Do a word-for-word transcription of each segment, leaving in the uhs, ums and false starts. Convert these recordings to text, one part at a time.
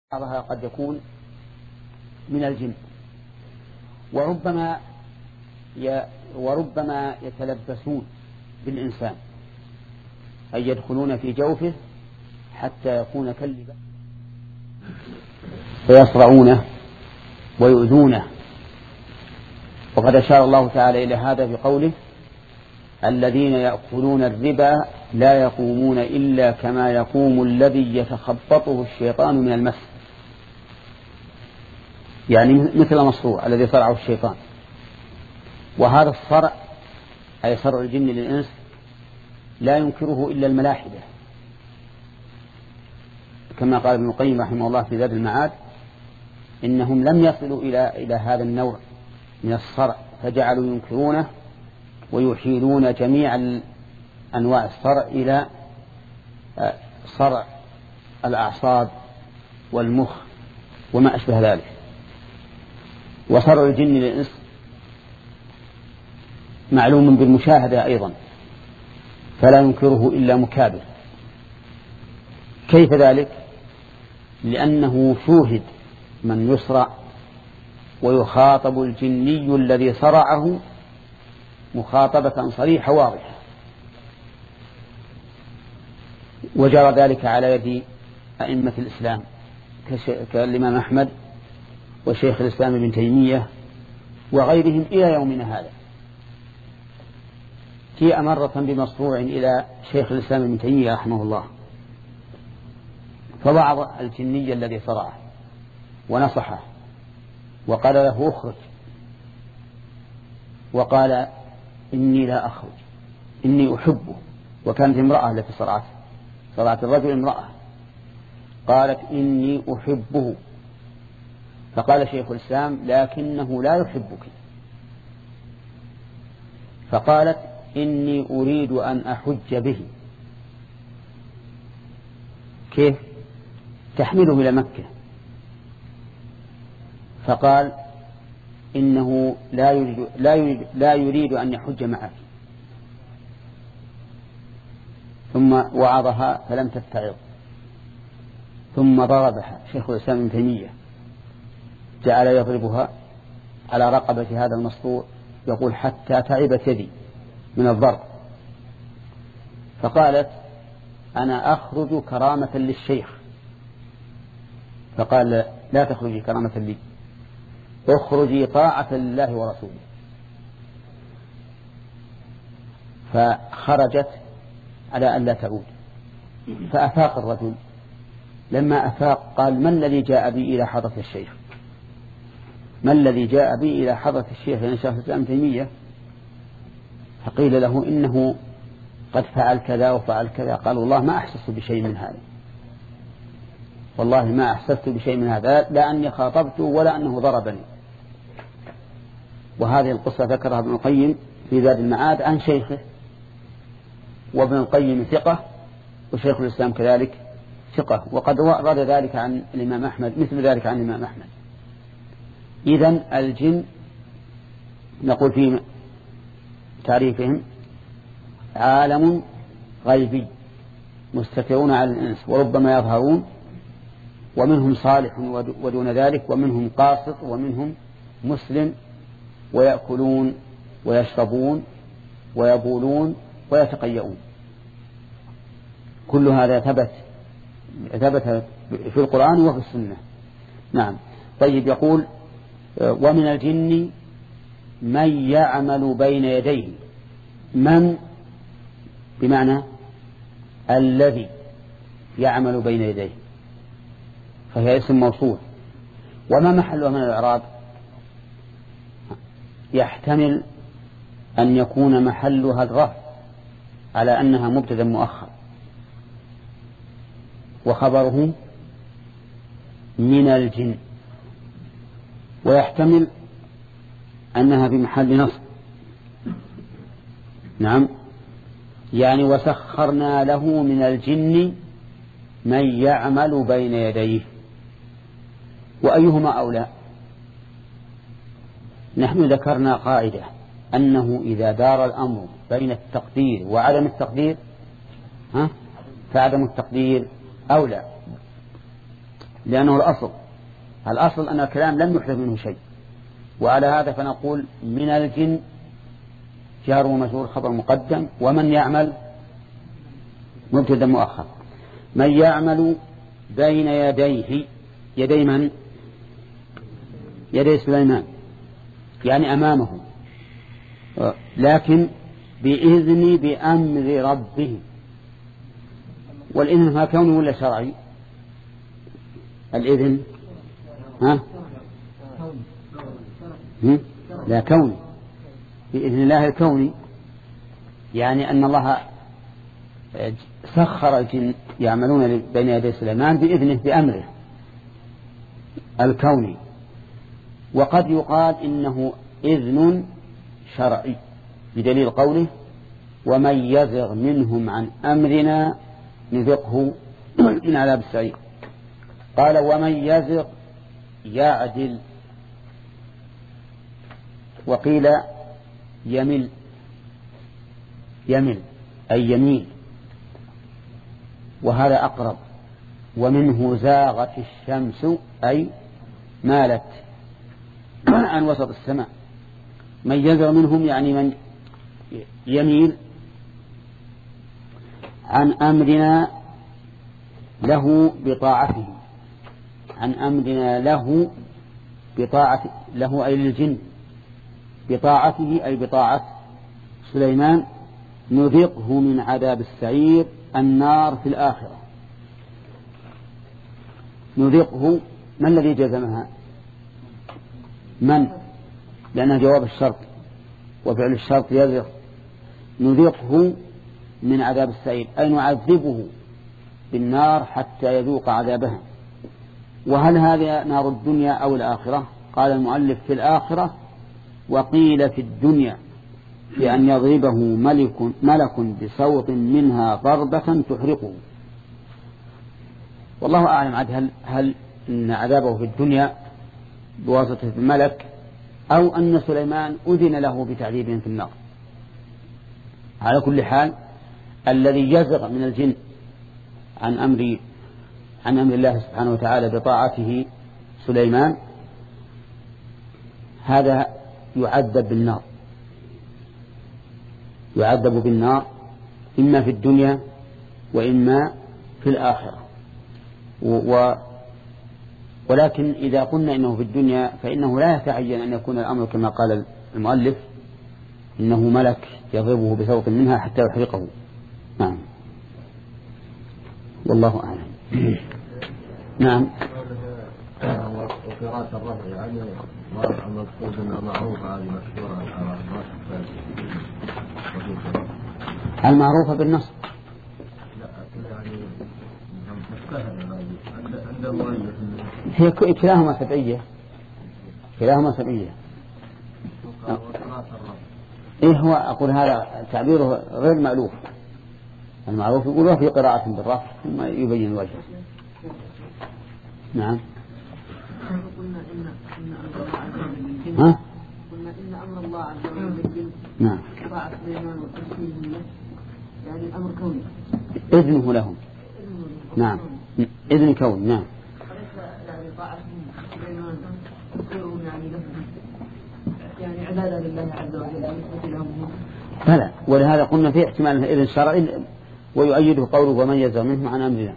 بعضها قد يكون من الجن، وربما ي... وربما يتلبسون بالإنسان أي يدخلون في جوفه حتى يكون كاللباس فيصرعونه ويؤذونه. وقد أشار الله تعالى إلى هذا بقوله: الذين يأكلون الربا لا يقومون إلا كما يقوم الذي يتخبطه الشيطان من المس، يعني مثل مصروع الذي صرعه الشيطان. وهذا الصرع أي صرع الجن للإنس لا ينكره إلا الملاحدة، كما قال ابن القيم رحمه الله في زاد المعاد: إنهم لم يصلوا إلى إلى هذا النوع من الصرع فجعلوا ينكرونه ويحيلون جميع أنواع الصرع إلى صرع الأعصاب والمخ وما أشبه ذلك. وصرع الجن للإنس معلوم بالمشاهدة أيضا، فلا ينكره إلا مكابر. كيف ذلك؟ لأنه شوهد من يصرع ويخاطب الجني الذي صرعه مخاطبة صريحة واضحة، وجرى ذلك على يد أئمة الإسلام كالإمام أحمد وشيخ الإسلام ابن تيمية وغيرهم إلى يومنا هذا. جاء مرة بمصروع إلى شيخ الإسلام ابن تيمية رحمه الله، فوعظ الجني الذي صرعه ونصحه وقال له: اخرج. وقال: إني لا أخرج، إني أحبه. وكانت امرأة التي صرعت صرعت الرجل امرأة، قالت: إني أحبه. فقال شيخ الإسلام: لكنه لا يحبك. فقالت: إني أريد أن أحج به. كيف؟ تحمله إلى مكة. فقال: إنه لا يريد, لا يريد, لا يريد أن يحج معك. ثم وعظها فلم تتعظ، ثم ضربها شيخ الإسلام ابن تيمية، جعل يضربها على رقبة هذا المصروع، يقول: حتى تعبت يدي من الضرب. فقالت: أنا أخرج كرامة للشيخ. فقال: لا تخرجي كرامة لي، اخرجي طاعة لله ورسوله. فخرجت على أن لا تعود. فأفاق الرجل، لما أفاق قال: ما الذي جاء بي إلى حضرة الشيخ؟ ما الذي جاء بي إلى حضرة الشيخ يعني شيخ الإسلام تيمية؟ فقيل له: إنه قد فعل كذا وفعل كذا. قال: والله ما أحسست بشيء من هذا، والله ما أحسست بشيء من هذا، لا أني خاطبته ولا أنه ضربني. وهذه القصة ذكرها ابن القيم في زاد المعاد عن شيخه، وابن القيم ثقة وشيخ الإسلام كذلك ثقة، وقد ورد ذلك عن الإمام أحمد، مثل ذلك عن الإمام أحمد. إذن الجن نقول في تعريفهم عالم غيبي مستترون على الإنس، وربما يظهرون، ومنهم صالح ودون ذلك، ومنهم قاسط، ومنهم مسلم، ويأكلون ويشربون ويبولون ويتقيؤون. كل هذا ثبت ثبت في القرآن وفي السنة. نعم. طيب، يقول: ومن الجن من يعمل بين يديه. من بمعنى الذي يعمل بين يديه، فهي اسم موصول. وما محلها من الإعراب؟ يحتمل أن يكون محلها الرفع على أنها مبتدأ مؤخر، وخبره من الجن، ويحتمل أنها بمحل نصب. نعم، يعني وسخرنا له من الجن من يعمل بين يديه. وأيهما أولى؟ نحن ذكرنا قاعدة أنه إذا دار الأمر بين التقدير وعدم التقدير ها فعدم التقدير أولى. لأنه الأصل الأصل أن الكلام لم يحدث منه شيء. وعلى هذا فنقول من الجن جار ومجرور خبر مقدم، ومن يعمل مبتدا مؤخر. من يعمل بين يديه، يدي من؟ يدي سليمان، يعني أمامه، لكن بإذن بأمر ربه. والإذن ها كوني ولا شرعي؟ الإذن ها؟ لا كوني، بإذن الله الكوني، يعني أن الله سخر الجن يعملون بين يدي سليمان بإذنه بأمره الكوني. وقد يقال إنه إذن شرعي بدليل قوله ومن يزغ منهم عن أمرنا نذقه من عذاب السعير. قال ومن يزغ يعدل، وقيل يمل، يمل أي يميل، وهذا أقرب. ومنه زاغت الشمس أي مالت عن وسط السماء. من يزغ منهم يعني من يميل عن أمرنا له بطاعته، عن أمرنا له بطاعته، له أي للجن، بطاعته أي بطاعة سليمان، نذقه من عذاب السعير النار في الآخرة. نذقه ما الذي جزمها؟ من؟ لأنها جواب الشرط، وفعل الشرط يذق. نذقه من عذاب السعير أي نعذبه بالنار حتى يذوق عذابها. وهل هذا نار الدنيا أو الآخرة؟ قال المؤلف في الآخرة، وقيل في الدنيا بأن يضربه ملك, ملك بصوت منها ضربة تحرقه. والله أعلم عاد هل, هل إن عذابه في الدنيا بواسطة الملك أو أن سليمان أذن له بتعذيبهم في النار. على كل حال الذي يزغ من الجن عن أمر عن أمر الله سبحانه وتعالى بطاعته سليمان هذا يعذب بالنار، يعذب بالنار إما في الدنيا وإما في الآخرة. و ولكن إذا قلنا إنه في الدنيا فإنه لا يتعين أن يكون الأمر كما قال المؤلف إنه ملك يضربه بصوت منها حتى يحرقه. نعم والله أعلم. نعم. وقراءة الرفع يعني المقصود أنها معروفة هذه مشهورة المعروفة بالنص. لا يعني مستهلة عند المؤلف. هي كلاهما سبعية، كلاهما سبعية. إيه هو أقول هذا تعبيره غير مألوف. المعروف يقولوا في قراءة بالرفع ثم يبين الوجه. نعم. قلنا إن إن أمر الله عز وجل بالجن. ها؟ قلنا إن أمر الله عز وجل بالجن. نعم. طاعة سليمان وتسليمهم له يعني الأمر كوني. إذنه لهم. نعم. إذن كون. نعم. وليس يعني طاعة سليمان تسليمهم يعني لهم يعني عبادة لله عز وجل بالنسبة لهم. بلى، ولهذا قلنا في احتمال إذن شرعي ويؤيده قوله ومن يزغ منهم عن أمرنا.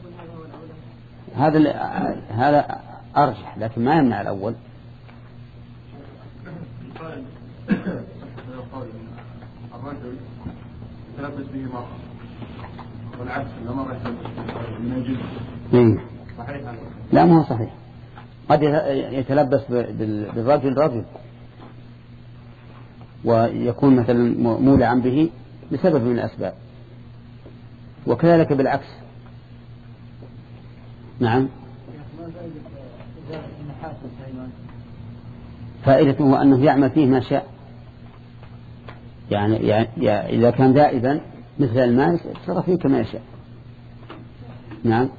هذا هذا أرجح لكن ما يمنع الأول. الرجل يتلبس به مرة والعكس لما رجل من الجن صحيح؟ لا ما هو صحيح. قد يتلبس بالرجل رجل ويكون مثلا مولعا به بسبب من الأسباب، وكذلك بالعكس. نعم. فائدته أنه يعمل فيه ما شاء، يعني, يعني إذا كان دائبا مثل الماء يتصرف فيه كما يشاء. نعم.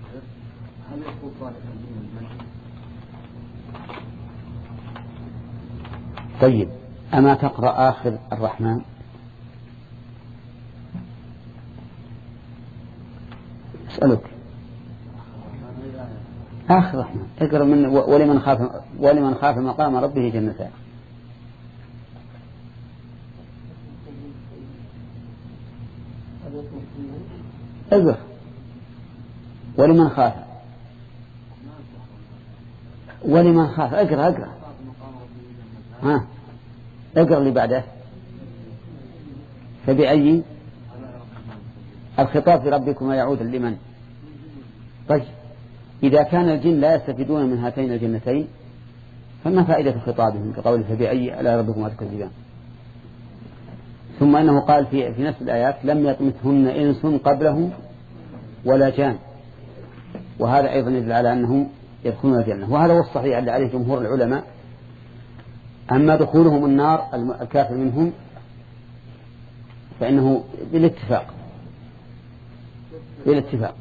طيب أما تقرأ آخر الرحمن؟ أسألك. آخر رحمة اقرأ من ولمن خاف ولمن خاف مقام ربه جنتان. اقرأ ولمن خاف ولمن خاف اقرأ اقرأ ها اقرأ اللي بعده. فبأي الخطاب في ربكم يعود لمن؟ طيب إذا كان الجن لا يستفيدون من هاتين الجنتين فما فائدة خطابهم كقول فبأي على ربكم تكذبان. ثم أنه قال في, في نفس الآيات لم يطمثهن إنس قبله ولا جان، وهذا أيضا يدل على أنهم يدخلون الجنة، وهذا هو الصحيح اللي عليه جمهور العلماء. أما دخولهم النار الكافر منهم فإنه بالاتفاق بالاتفاق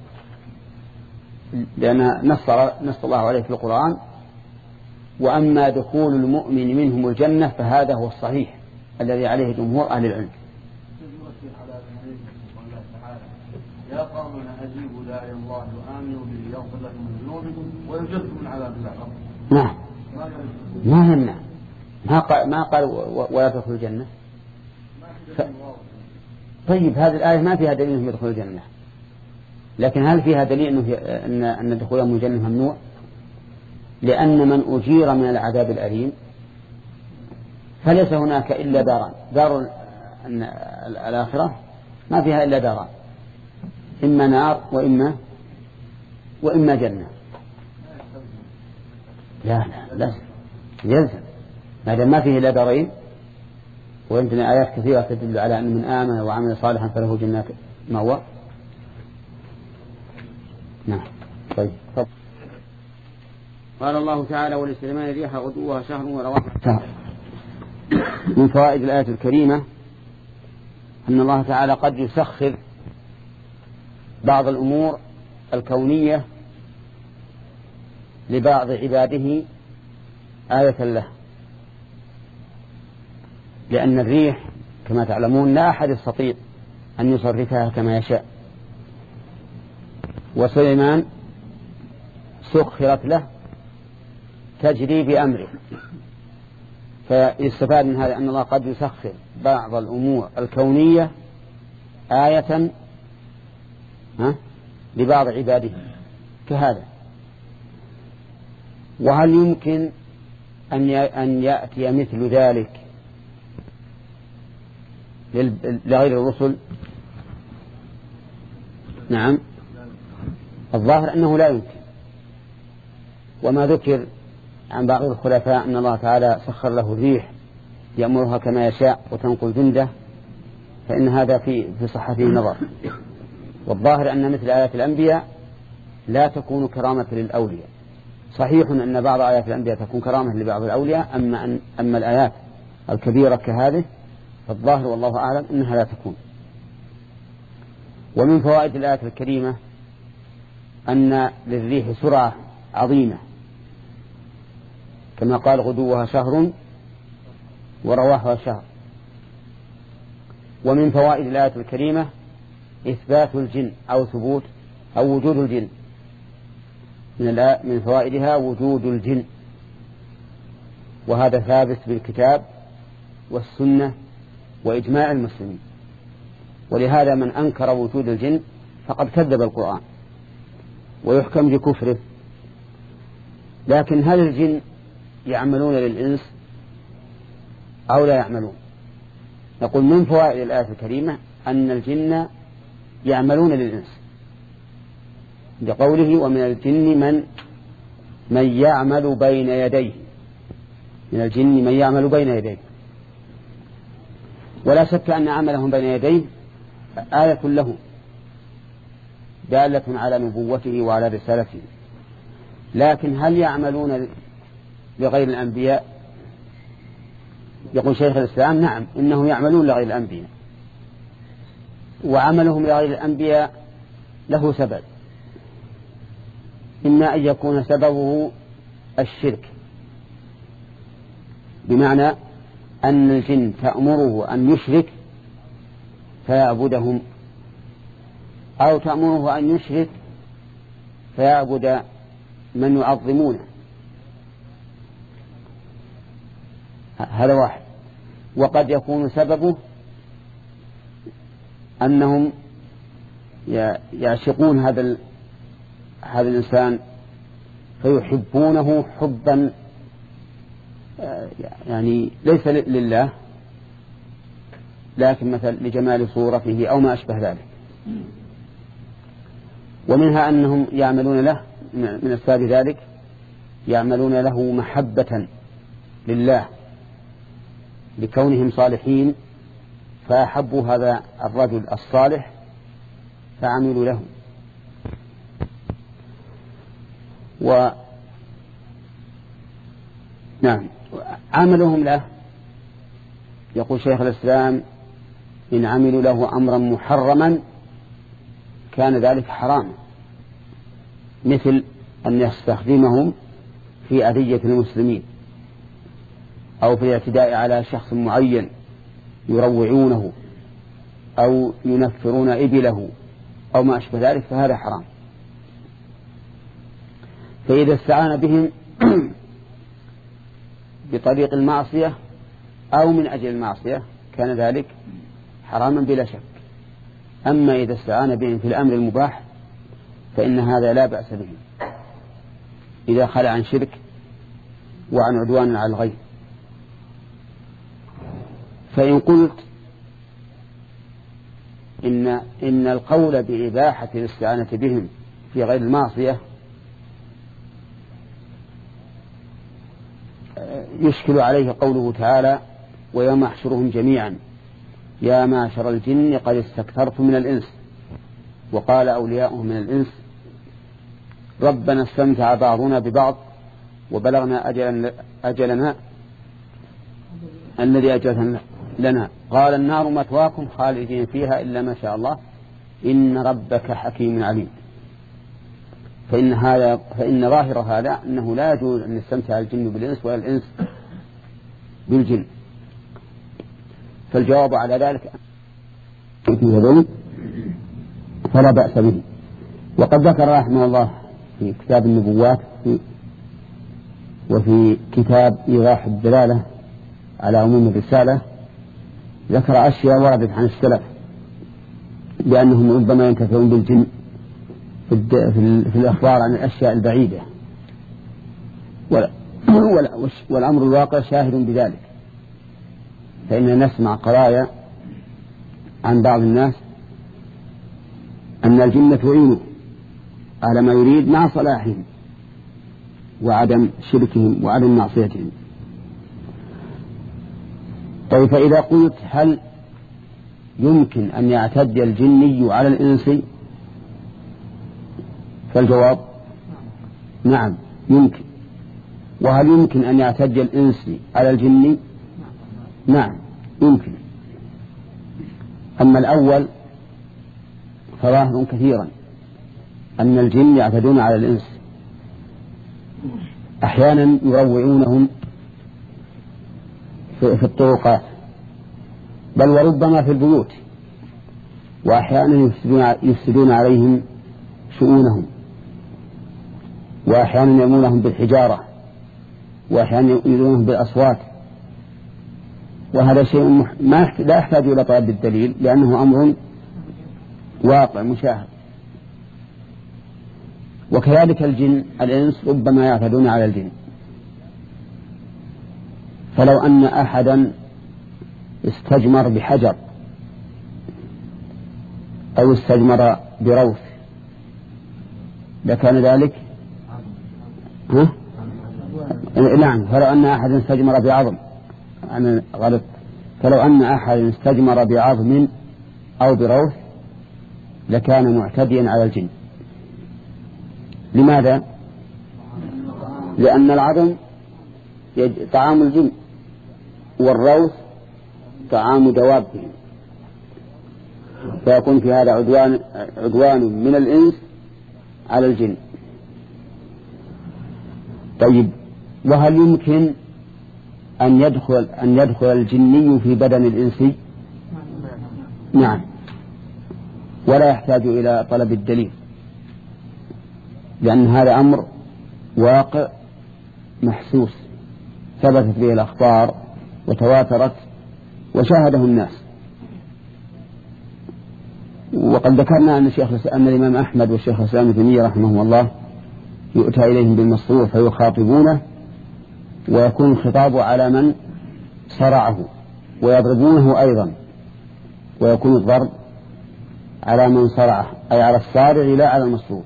لأن نص نص الله عليه في القرآن وأما دخول المؤمن منهم الجنة فهذا هو الصحيح الذي عليه جمهور أهل العلم. يا قومنا أجيبوا داعي الله وآمنوا به يغفر لكم من ذنوبكم ويجركم من عذاب الله. نعم ما يمنع ما قال ما قال ولا تدخلوا الجنة. ف... طيب هذه الآية ما فيها دليل أنهم يدخلوا الجنة، لكن هل فيها دليل أنه أن أن دخولهم الجنة ممنوع؟ لأن من أجير من العذاب الأليم فليس هناك إلا داران، دار الآخرة ما فيها إلا داران، إما نار وإما وإما جنة. لا لا لا يلزم ما دام ما فيه إلا دارين، وعندنا آيات كثيرة تدل على أن من آمن وعمل صالحا فله جنات مأوى. نعم طيب طب. قال الله تعالى ولسليمان الريح غدوها شهر ورواحها شهر. من فوائد الآية الكريمة أن الله تعالى قد يسخر بعض الأمور الكونية لبعض عباده آية له، لأن الريح كما تعلمون لا أحد يستطيع أن يصرفها كما يشاء، وسليمان سخرت له تجري بأمره. فيستفاد من هذا أن الله قد يسخر بعض الأمور الكونية آية ها لبعض عباده كهذا. وهل يمكن أن يأتي مثل ذلك لغير الرسل؟ نعم الظاهر أنه لا يمكن. وما ذكر عن بعض الخلفاء أن الله تعالى سخر له الريح يأمرها كما يشاء وتنقل جنده، فإن هذا في في صحته نظر. والظاهر أن مثل آيات الأنبياء لا تكون كرامة للأولياء. صحيح أن بعض آيات الأنبياء تكون كرامة لبعض الأولياء، أما أن أما الآيات الكبيرة كهذه فالظاهر والله أعلم أنها لا تكون. ومن فوائد الآية الكريمة أن للريح سرعة عظيمة كما قال غدوها شهر ورواحها شهر. ومن فوائد الآية الكريمة إثبات الجن أو ثبوت أو وجود الجن. من من فوائدها وجود الجن، وهذا ثابت بالكتاب والسنة وإجماع المسلمين. ولهذا من أنكر وجود الجن فقد كذب القرآن ويحكم بكفره. لكن هل الجن يعملون للإنس أو لا يعملون؟ نقول من فوائد الآية الكريمة أن الجن يعملون للإنس بقوله ومن الجن من من يعمل بين يديه، من الجن من يعمل بين يديه. ولا شك أن عملهم بين يديه آية له دالة على نبوته وعلى رسالته. لكن هل يعملون لغير الأنبياء؟ يقول شيخ الإسلام نعم إنهم يعملون لغير الأنبياء، وعملهم لغير الأنبياء له سبب، إما أن يكون سببه الشرك، بمعنى أن الجن تأمره أن يشرك فيعبدهم، أو تأمره أن يشرك فيعبد من يعظمونه، هذا واحد. وقد يكون سببه أنهم يعشقون هذا هذا الإنسان فيحبونه حبا يعني ليس لله، لكن مثل لجمال صورته أو ما أشبه ذلك. ومنها أنهم يعملون له من أسباب ذلك يعملون له محبة لله لكونهم صالحين، فأحبوا هذا الرجل الصالح فعملوا له. و نعم عملهم له، يقول شيخ الإسلام إن عملوا له أمرا محرما كان ذلك حراما، مثل أن يستخدمهم في أذية المسلمين أو في الاعتداء على شخص معين يروعونه أو ينفرون إبله أو ما أشبه ذلك، فهذا حرام. فإذا استعان بهم بطريق المعصية أو من أجل المعصية كان ذلك حراما بلا شك. أما إذا استعان بهم في الأمر المباح فإن هذا لا بأس به إذا خلى عن شرك وعن عدوان على الغير. فإن قلت إن, إن القول بإباحة الاستعانة بهم في غير المعصية يشكل عليه قوله تعالى ويوم يحشرهم جميعا يا معشر الجن قد استكثرتم من الإنس، وقال أولياؤهم من الإنس ربنا استمتع بعضنا ببعض وبلغنا أجلنا, أجلنا الذي أجلنا لنا قال النار مثواكم خالدين فيها إلا ما شاء الله إن ربك حكيم عليم. فإن, هذا فإن ظاهر هذا أنه لا يجوز أن يستمتع الجن بالإنس ولا الإنس بالجن. فالجواب على ذلك فلا بأس به. وقد ذكر رحمه الله في كتاب النبوات وفي كتاب إيضاح الدلالة على عموم الرسالة ذكر أشياء وردت عن السلف بأنهم ربما ينتفعون بالجن في الأخبار عن الأشياء البعيدة، والأمر الواقع شاهد بذلك. فإننا نسمع قضايا عن بعض الناس أن الجن تعينه على ما يريد مع صلاحهم وعدم شركهم وعدم معصيتهم. طيب فإذا قلت هل يمكن أن يعتدي الجني على الإنس؟ فالجواب نعم يمكن. وهل يمكن أن يعتدي الإنس على الجن؟ نعم يمكن. أما الأول فظاهر كثيرا أن الجن يعتدون على الإنس، أحيانا يروعونهم في الطرقات بل وربما في البيوت، وأحيانا يفسدون عليهم شؤونهم، وأحيانا يرمونهم بالحجارة، وأحيانا يؤذونهم بالأصوات. وهذا شيء ما لا يحتاج إلى طلب الدليل لأنه أمر واقع مشاهد. وكذلك الجن الإنس ربما يعتدون على الجن. فلو أن أحدا استجمر بحجر أو استجمر بروث لكان ذلك ها؟ نعم. فلو أن أحدا استجمر بعظم أنا غلط فلو أن أحدا استجمر بعظم أو بروث لكان معتديا على الجن. لماذا؟ لأن العظم طعام الجن والروث طعام دوابهم، فيكون في هذا عدوان, عدوان من الإنس على الجن. طيب وهل يمكن أن يدخل, أن يدخل الجني في بدن الإنسي؟ نعم، ولا يحتاج إلى طلب الدليل، لأن هذا أمر واقع محسوس ثبتت به الأخبار وتواترت وشاهده الناس. وقد ذكرنا أن, شيخ أن الإمام أحمد والشيخ الإسلام ابن تيمية رحمه الله يؤتى إليهم بالمصروع فيخاطبونه ويكون الخطاب على من صرعه ويضربونه أيضا، ويكون الضرب على من صرعه أي على الصارع لا على المصروع.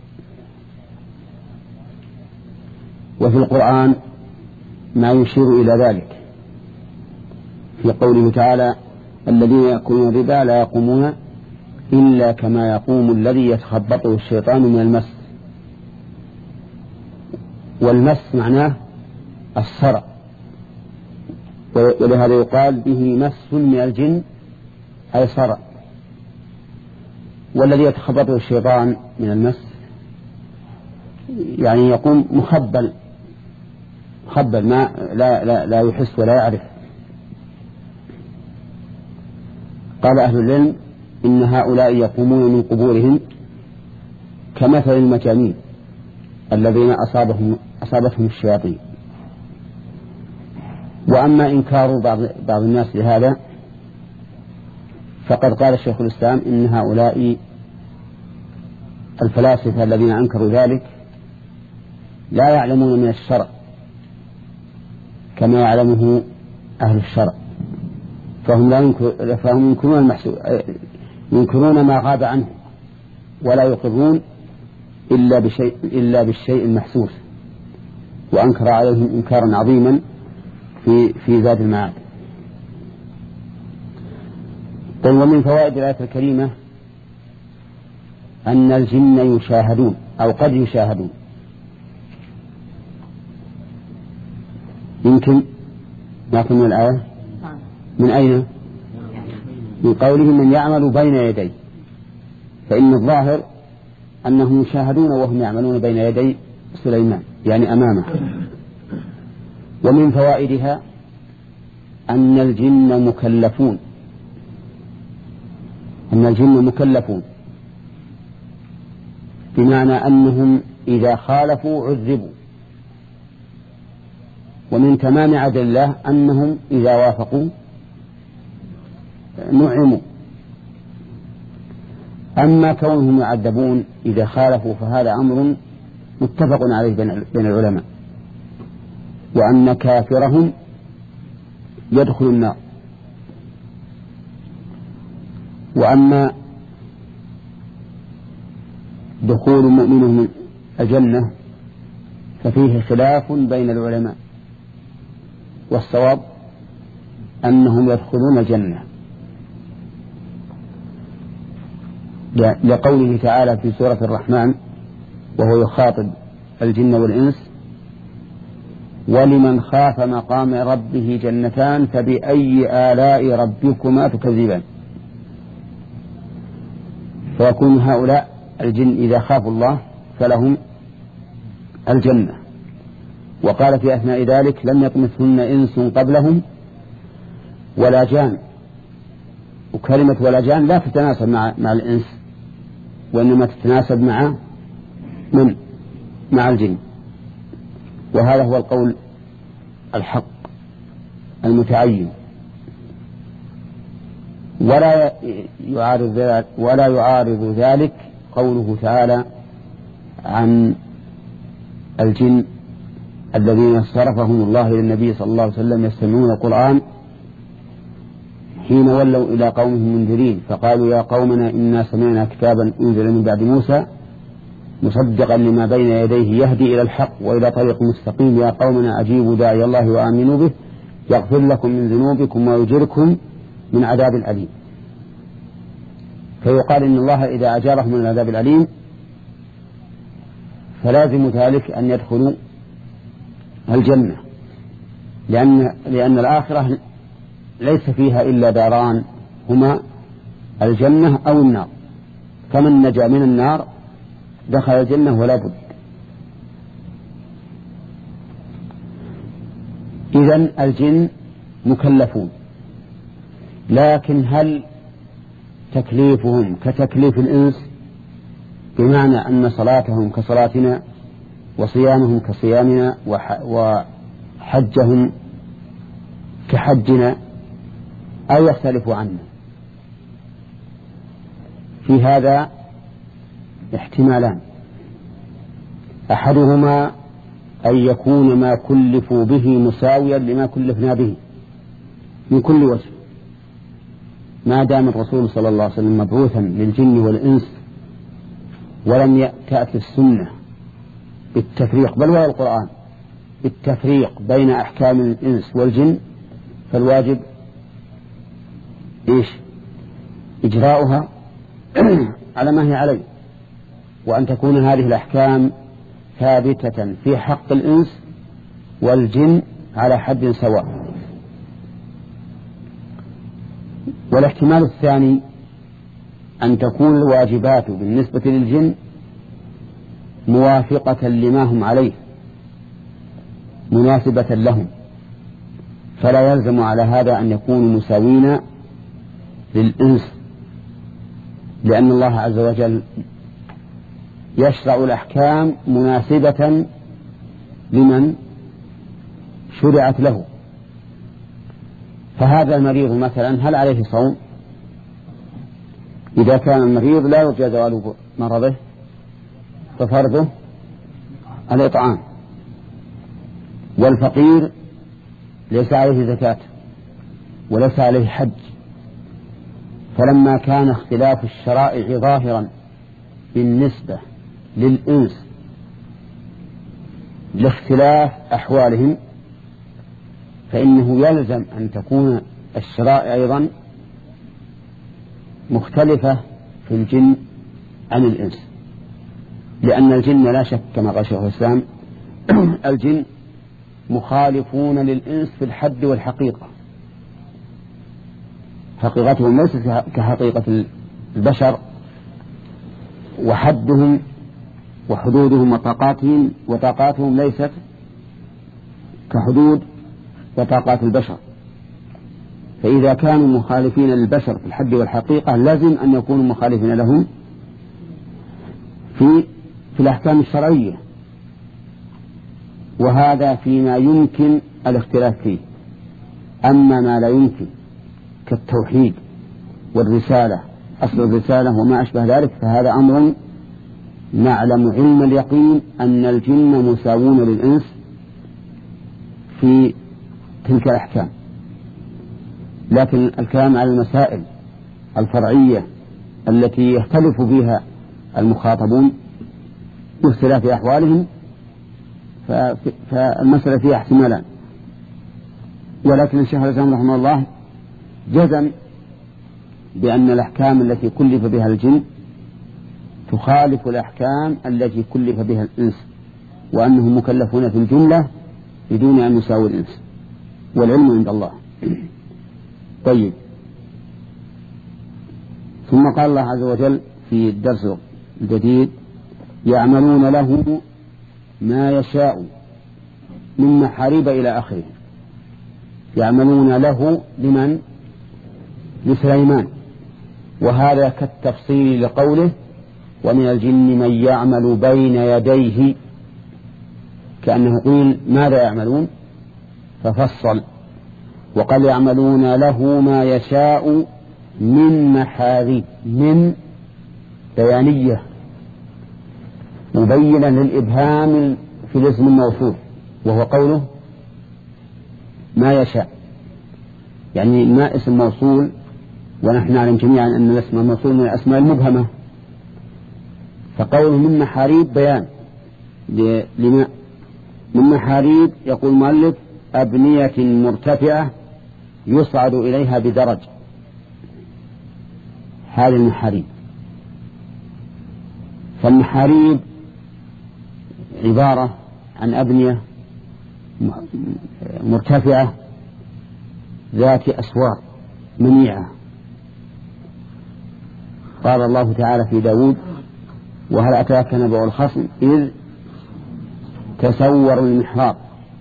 وفي القرآن ما يشير إلى ذلك في قوله تعالى الذين يأكلون الربا لا يقومون إلا كما يقوم الذي يتخبطه الشيطان من المس. والمس معناه الصرع، ولهذا يقال به مس من الجن أي صرع. والذي يتخبطه الشيطان من المس يعني يقوم مخبل مخبل ما لا, لا, لا يحس ولا يعرف. قال أهل العلم إن هؤلاء يقومون من قبورهم كمثل المجانين الذين أصابهم أصابتهم الشياطين. وأما إنكار بعض, بعض الناس لهذا فقد قال الشيخ الإسلام إن هؤلاء الفلاسفة الذين أنكروا ذلك لا يعلمون من الشرع كما يعلمه أهل الشرع، فهم لا ينكر فهم ينكرون المحسوس ينكرون ما غاب عنه ولا يقرون إلا بشيء إلا بالشيء المحسوس، وأنكر عليهم إنكارا عظيما في في زاد المعاد. طيب، ومن فوائد الآية الكريمة أن الجن يشاهدون أو قد يشاهدون. يمكن نأخذ من الآية من أين؟ من قوله من يعمل بين يديه، فإن الظاهر أنهم يشاهدون وهم يعملون بين يدي سليمان يعني أمامه. ومن فوائدها أن الجن مكلفون أن الجن مكلفون بمعنى أنهم إذا خالفوا عذبوا. ومن تمام عدل الله أنهم إذا وافقوا نعموا. أما كونهم يعذبون إذا خالفوا فهذا أمر متفق عليه بين العلماء، وأن كافرهم يدخل النار. وأما دخول مؤمنهم الجنة ففيه خلاف بين العلماء، والصواب أنهم يدخلون الجنة لقوله تعالى في سورة الرحمن وهو يخاطب الجن والإنس ولمن خاف مقام ربه جنتان فبأي آلاء ربكما تكذبان. فيكون هؤلاء الجن إذا خافوا الله فلهم الجنة. وقال في أثناء ذلك لم يطمثهن إنس قبلهم ولا جان. وكلمة ولا جان لا تتناسب مع, مع الإنس، وإنما تتناسب مع من مع الجن. وهذا هو القول الحق المتعين. ولا يعارض ذلك ولا يعارض ذلك قوله تعالى عن الجن الذين صرفهم الله إلى النبي صلى الله عليه وسلم يستمعون القرآن حين ولوا إلى قومهم منذرين فقالوا يا قومنا إنا سمعنا كتابا أنزل من بعد موسى مصدقا لما بين يديه يهدي إلى الحق وإلى طريق مستقيم يا قومنا أجيبوا داعي الله وآمنوا به يغفر لكم من ذنوبكم ويجركم من عذاب أليم. فيقال إن الله إذا أجارهم من العذاب الأليم فلازم ذلك أن يدخلوا الجنة، لأن, لأن الآخرة ليس فيها إلا داران هما الجنة أو النار، فمن نجا من النار دخل الجنة ولا بد. إذن الجن مكلفون، لكن هل تكليفهم كتكليف الإنس بمعنى أن صلاتهم كصلاتنا وصيامهم كصيامنا وحجهم كحجنا أو يختلفوا عنا. في هذا احتمالان: أحدهما أن يكون ما كلفوا به مساويا لما كلفنا به من كل وجه، ما دام الرسول صلى الله عليه وسلم مبعوثا للجن والإنس ولم تأتي السنة بالتفريق بل ولا القرآن بالتفريق بين أحكام الإنس والجن، فالواجب إيش؟ إجراؤها على ما هي عليه، وأن تكون هذه الأحكام ثابتة في حق الإنس والجن على حد سواء. والاحتمال الثاني أن تكون الواجبات بالنسبة للجن موافقة لما هم عليه مناسبة لهم، فلا يلزم على هذا أن يكونوا مساوين للإنس، لأن الله عز وجل يشرع الأحكام مناسبة لمن شرعت له. فهذا المريض مثلا هل عليه صوم؟ إذا كان المريض لا يرجى زوال مرضه ففرضه الإطعام، والفقير ليس عليه زكاة وليس عليه حج. فلما كان اختلاف الشرائع ظاهرا بالنسبة للإنس لاختلاف أحوالهم، فإنه يلزم أن تكون الشرائع أيضا مختلفة في الجن عن الإنس، لأن الجن لا شك كما قال شيخ الإسلام الجن مخالفون للإنس في الحد والحقيقة، حقيقتهم ليست كحقيقة البشر، وحدهم وحدودهم وطاقاتهم وطاقاتهم ليست كحدود وطاقات البشر. فإذا كانوا مخالفين للبشر في الحد والحقيقة لازم أن يكونوا مخالفين لهم في في الأحكام الشرعية، وهذا فيما يمكن الاختلاف فيه. أما ما لا يمكن كالتوحيد والرسالة أصل الرسالة وما أشبه ذلك فهذا أمر نعلم علم اليقين أن الجن مساوون للإنس في تلك الأحكام. لكن الكلام على المسائل الفرعية التي يختلف فيها المخاطبون باختلاف أحوالهم فالمسألة فيها احتمالان. ولكن الشيخ الإسلام رحمه الله جزم بأن الأحكام التي كلف بها الجن تخالف الأحكام التي كلف بها الإنس، وأنهم مكلفون في الجملة بدون أن يساوي الإنس، والعلم عند الله. طيب، ثم قال الله عز وجل في الدرس الجديد: يعملون له ما يشاء من محاريب إلى آخره. يعملون له لمن؟ لسليمان، وهذا كالتفصيل لقوله: ومن الجن من يعمل بين يديه، كأنه قيل ماذا يعملون ففصل، وقال يعملون له ما يشاء من محاريب، من بيانية مبينا للإبهام في الاسم الموصول، وهو قوله ما يشاء، يعني ما اسم موصول، ونحن نعلم جميعا أن الاسم الموصول من الأسماء المبهمة، فقوله من محاريب بيان لما من محاريب. يقول المؤلف: أبنية مرتفعة يصعد إليها بدرج. هذه المحاريب. فالمحاريب عبارة عن أبنية مرتفعة ذات أسوار منيعة. قال الله تعالى في داود: وهل أتاك نبأ الخصم إذ تسوروا المحراب.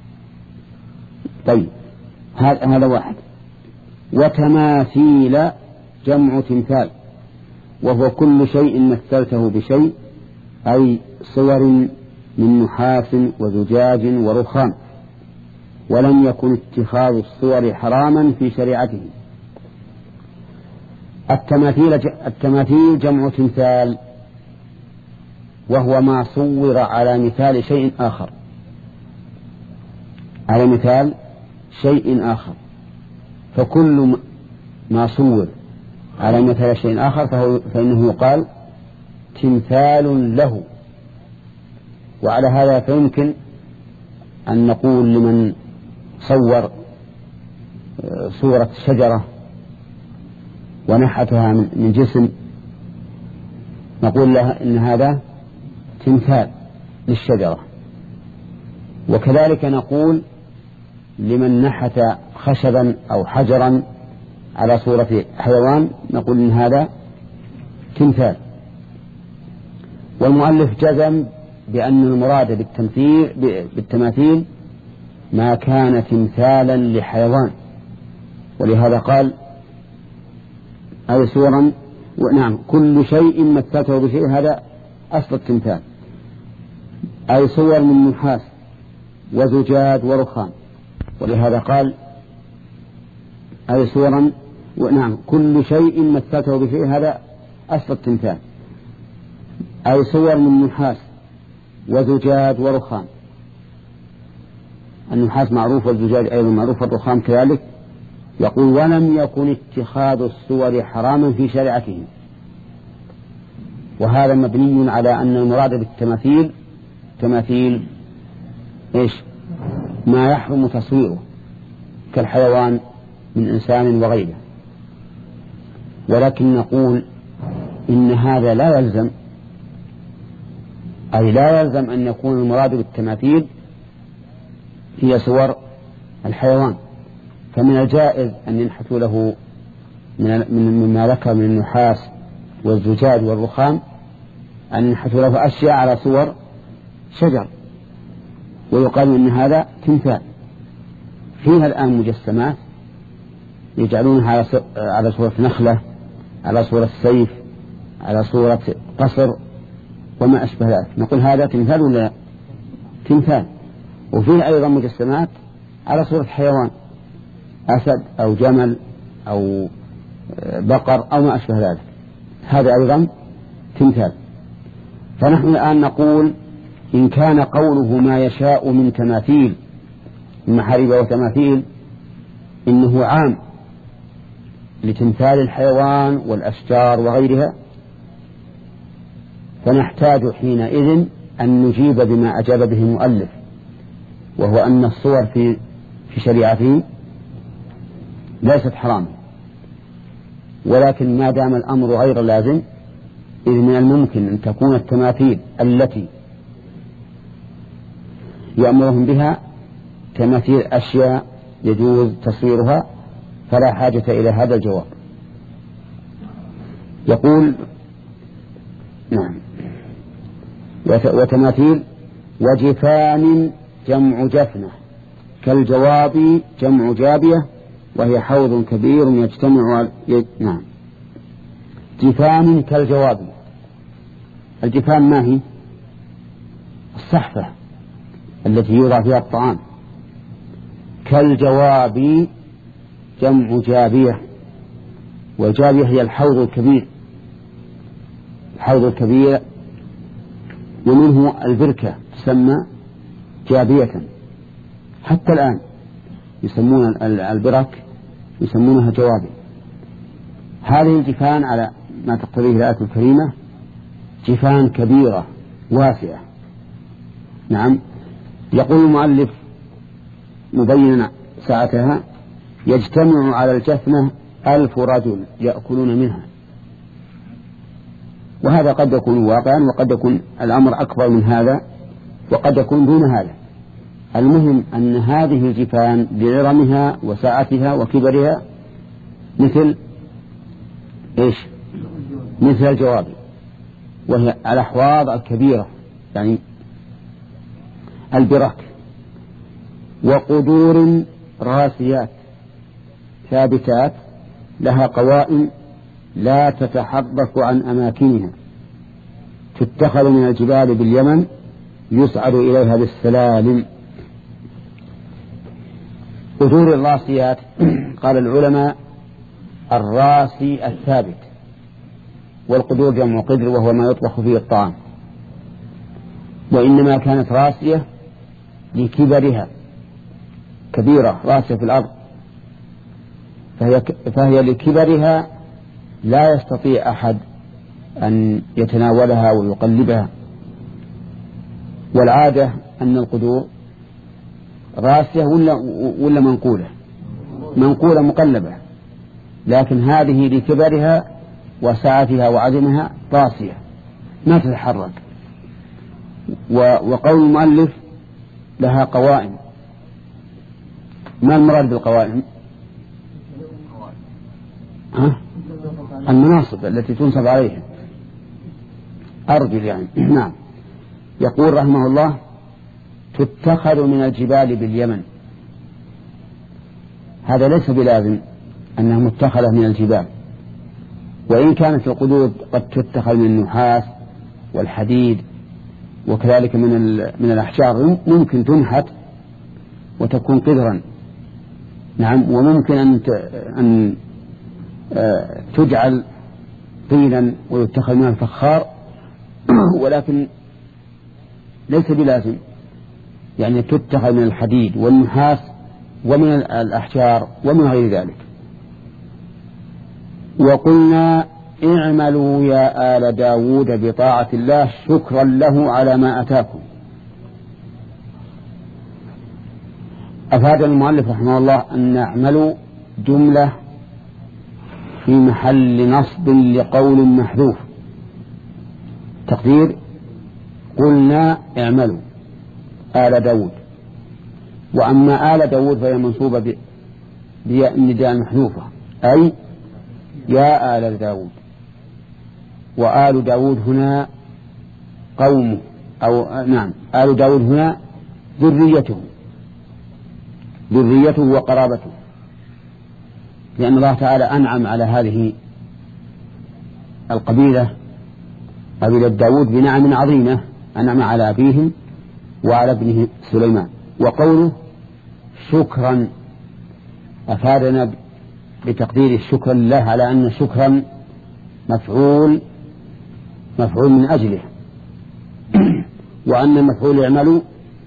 طيب، هذا واحد. وتماثيل جمع تمثال، وهو كل شيء مثلته بشيء، أي صور من نحاس وزجاج ورخام، ولم يكن اتخاذ الصور حراما في شريعته. التماثيل, التماثيل جمع تمثال، وهو ما صور على مثال شيء آخر، على مثال شيء آخر. فكل ما صور على مثال شيء آخر فهو فإنه يقال تمثال له. وعلى هذا فيمكن أن نقول لمن صور صورة شجرة ونحتها من جسم، نقول له إن هذا تمثال للشجرة. وكذلك نقول لمن نحت خشبا أو حجرا على صورة حيوان نقول إن هذا تمثال. والمؤلف جزم بأن المراد بالتمثيل بالتماثيل ما كان تمثالا لحيوان، ولهذا قال أي صورا، نعم كل شيء مثلته بشيء، هذا أصل التمثال، أي صور من نحاس وزجاج ورخام. ولهذا قال أي صورا، نعم كل شيء مثلته بشيء، هذا أصل التمثال، أي صور من نحاس وزجاج ورخام. النحاس معروف والزجاج أيضا معروف والرخام كذلك. يقول ولم يكن اتخاذ الصور حراما في شريعته. وهذا مبني على أن المراد بالتماثيل تماثيل إيش؟ ما يحرم تصويره كالحيوان من إنسان وغيره. ولكن نقول إن هذا لا يلزم، أي لا يلزم أن يكون المراد بالتماثيل هي صور الحيوان. فمن الجائز أن ينحتوا له من مما ذكر من النحاس والزجاج والرخام أن ينحتوا له أشياء على صور شجر، ويقال إن هذا تمثال. فيها الآن مجسمات يجعلونها على صورة نخلة، على صورة سيف، على صورة قصر وما أشبه ذلك، نقول هذا تمثال ولا تمثال. وفيه أيضا مجسمات على صورة حيوان، أسد أو جمل أو بقر أو ما أشبه ذلك، هذا أيضا تمثال. فنحن الآن نقول إن كان قوله ما يشاء من تماثيل من محاريب وتماثيل إنه عام لتمثال الحيوان والأشجار وغيرها، فنحتاج حينئذ أن نجيب بما أجاب به المؤلف، وهو أن الصور في في شريعته ليست حرام. ولكن ما دام الأمر غير لازم، إذ من الممكن أن تكون التماثيل التي يأمرهم بها تماثيل أشياء يجوز تصويرها، فلا حاجة إلى هذا الجواب. يقول نعم وتماثيل وجفان جمع جفنة كالجواب جمع جابية وهي حوض كبير يجتمع ي... نعم جفان كالجواب. الجفان ما هي؟ الصحفة التي يوضع فيها الطعام. كالجواب جمع جابية، والجابية هي الحوض الكبير، الحوض الكبير، ومنه البركة تسمى جابية. حتى الآن يسمون البرك يسمونها جوابي. هذه الجفان على ما تقتضيه الآية الكريمة جفان كبيرة واسعة. نعم. يقول المؤلف مبينا ساعتها يجتمع على الجفنة ألف رجل يأكلون منها. وهذا قد يكون واقعا وقد يكون الأمر أكبر من هذا وقد يكون دون هذا. المهم أن هذه الجفان لعظمها وسعتها وكبرها مثل إيش؟ مثل الجواب، وهي الأحواض الكبيرة يعني البرك. وقدور راسيات ثابتات لها قوائم لا تتحرك عن أماكنها، تتخذ من الجبال باليمن يصعد إليها بالسلالم. قدور الراسيات قال العلماء الراسي الثابت، والقدور جمع قدر وهو ما يطبخ فيه الطعام، وإنما كانت راسية لكبرها، كبيرة راسية في الأرض، فهي, فهي لكبرها لا يستطيع أحد أن يتناولها ويقلبها. والعادة أن القدور راسية ولا, ولا منقولة منقولة مقلبة، لكن هذه لكبرها وسعتها وعدمها راسية ما تتحرك. وقول المؤلف لها قوائم، ما المراد بالقوائم؟ ها؟ المناصب التي تنصب عليها، أرجل يعني. نعم. يقول رحمه الله تتخذ من الجبال باليمن. هذا ليس بلازم أنها متخذة من الجبال، وإن كانت القدور قد تتخذ من النحاس والحديد وكذلك من من الأحجار، ممكن تنحت وتكون قدرا. نعم. وممكن أن أن تجعل طينا ويتخذ منها الفخار، ولكن ليس بلازم، يعني تتخذ من الحديد والنحاس ومن الأحجار ومن غير ذلك. وقلنا اعملوا يا آل داود بطاعة الله شكرا له على ما أتاكم. أفاد المؤلف رحمه الله أن اعملوا جملة في محل نصب لقول محذوف، تقدير قلنا اعملوا آل داود. وأما آل داود فهي منصوبة بياء النداء المحذوفة، أي يا آل داود. وآل داود هنا قومه، أو نعم آل داود هنا ذريته ذريته وقرابته، لأن الله تعالى أنعم على هذه القبيلة قبيلة داود بنعم عظيمة، أنعم على أبيهم وعلى ابنه سليمان. وقوله شكرا أفادنا بتقدير الشكر لله على أن شكرا مفعول مفعول من أجله، وأن مفعول يعمل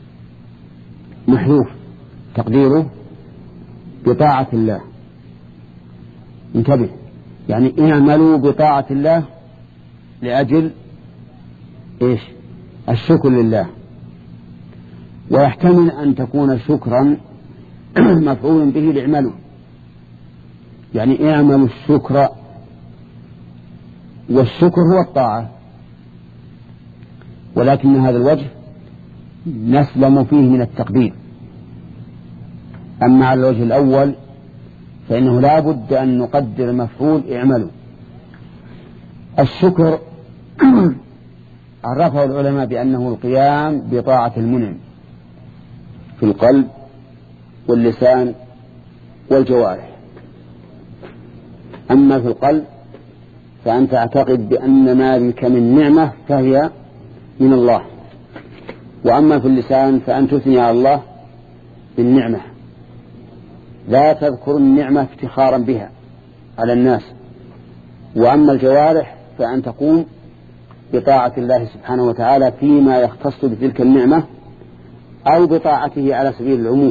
محذوف تقديره بطاعة الله. انتبه، يعني اعملوا بطاعة الله لأجل إيش؟ الشكر لله. ويحتمل أن تكون شكرا مفعول به لإعملوا، يعني اعملوا الشكر، والشكر هو الطاعة، ولكن هذا الوجه نسلم فيه من التقدير. أما على الوجه الأول فإنه لا بد أن نقدر مفعول اعملوا. الشكر عرفه العلماء بأنه القيام بطاعة المنعم في القلب واللسان والجوارح. أما في القلب فأن تعتقد بأن ما بك من نعمة فهي من الله، وأما في اللسان فأن تثني على الله بالنعمة، لا تذكر النعمة افتخارا بها على الناس. وأما الجوارح فأن تقوم بطاعة الله سبحانه وتعالى فيما يختص بتلك النعمة أو بطاعته على سبيل العموم.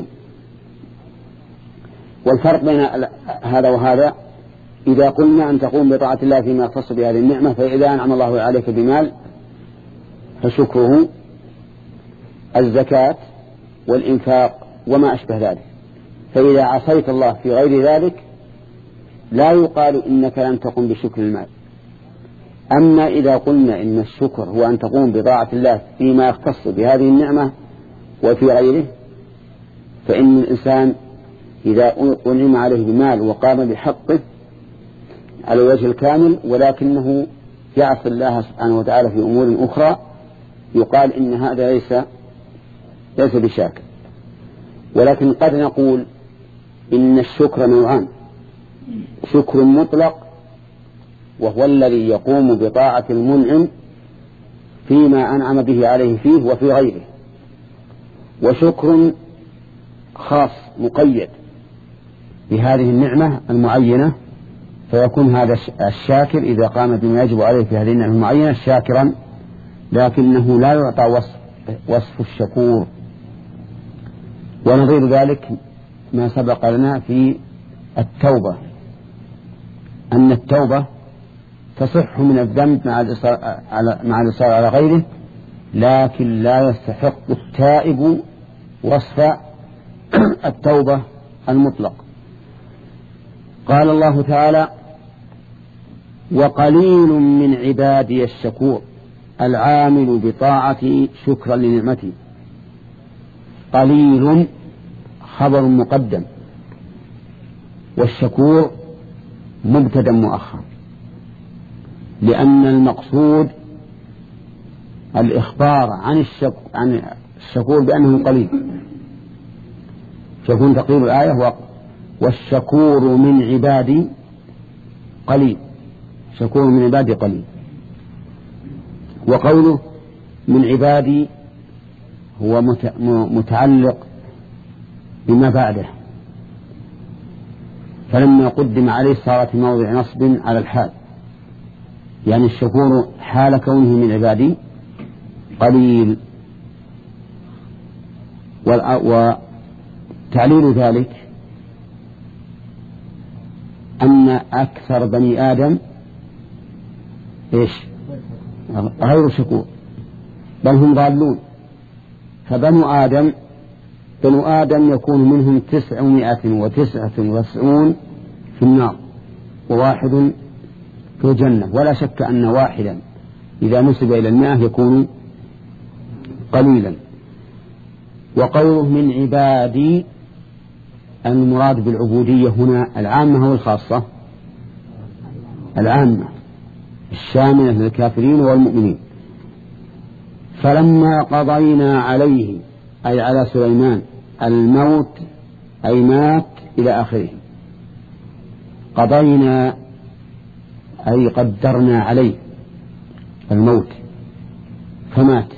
والفرق بين هذا وهذا إذا قلنا أن تقوم بطاعة الله فيما يختص بهذه النعمة، فإذا أنعم الله عليك بمال فشكره الزكاة والإنفاق وما أشبه ذلك. فإذا عصيت الله في غير ذلك لا يقال إنك لم تقم بشكر المال. أما إذا قلنا إن الشكر هو أن تقوم بطاعة الله فيما يختص بهذه النعمة وفي غيره، فإن الإنسان إذا أنعم عليه بمال وقام بحقه على الوجه الكامل ولكنه يعصي الله سبحانه وتعالى في أمور أخرى، يقال إن هذا ليس ليس بشاكر. ولكن قد نقول إن الشكر نوعان: شكر مطلق وهو الذي يقوم بطاعة المنعم فيما أنعم به عليه فيه وفي غيره، وشكر خاص مقيد بهذه النعمة المعينة، فيكون هذا الشاكر إذا قام بما يجب عليه في هذه النعمة المعينة شاكرا، لكنه لا يعطى وصف, وصف الشكور. ونظير ذلك ما سبق لنا في التوبة، أن التوبة تصح من الذنب مع الإصرار على, مع الإصرار على غيره، لكن لا يستحق التائب وصف التوبة المطلق. قال الله تعالى: وقليل من عبادي الشكور العامل بطاعتي شكرا لنعمتي. قليل خبر مقدم، والشكور مبتدا مؤخر، لأن المقصود الإخبار عن الشكور, عن الشكور بأنه قليل، فيكون تقدير الآية والشكور من عبادي قليل، شكور من عبادي قليل. وقوله من عبادي هو متعلق بما بعده، فلما قدم عليه صارت موضع نصب على الحال، يعني الشكور حال كونه من عبادي قليل. وتعليل ذلك أن أكثر بني آدم إيش غير شكور، بل هم ضالون. فبنو آدم بنو آدم يكون منهم تسعمائة وتسعة وتسعون في النار وواحد في الجنة، ولا شك أن واحدا إذا نسب إلى المئة يكون قليلا. وقوله من عبادي المراد بالعبودية هنا العامة والخاصة؟ العامة الشاملة للكافرين والمؤمنين. فلما قضينا عليه أي على سليمان الموت أي مات إلى آخره. قضينا أي قدرنا عليه الموت فمات.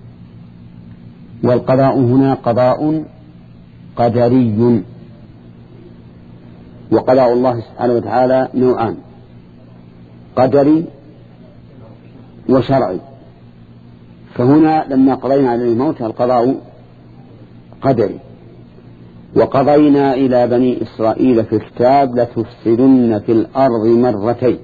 والقضاء هنا قضاء قدري، وقضاء الله سبحانه وتعالى نوعان: قدري وشرعي. فهنا لما قضينا عليه الموت القضاء قدري. وقضينا إلى بني إسرائيل في الكتاب لتفسدن في الأرض مرتين،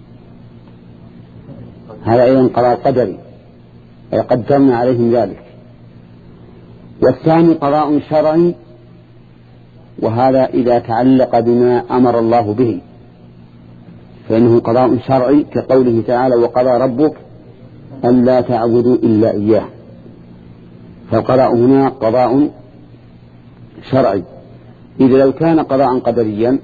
هذا أيضا قضاء قدري أي قدرنا عليهم ذلك. والثاني قضاء شرعي، وهذا إذا تعلق بما أمر الله به فإنه قضاء شرعي، كقوله تعالى: وقضى ربك ألا تعبدوا إلا إياه. فالقضاء هنا قضاء شرعي. إذا لو كان قضاء قدريا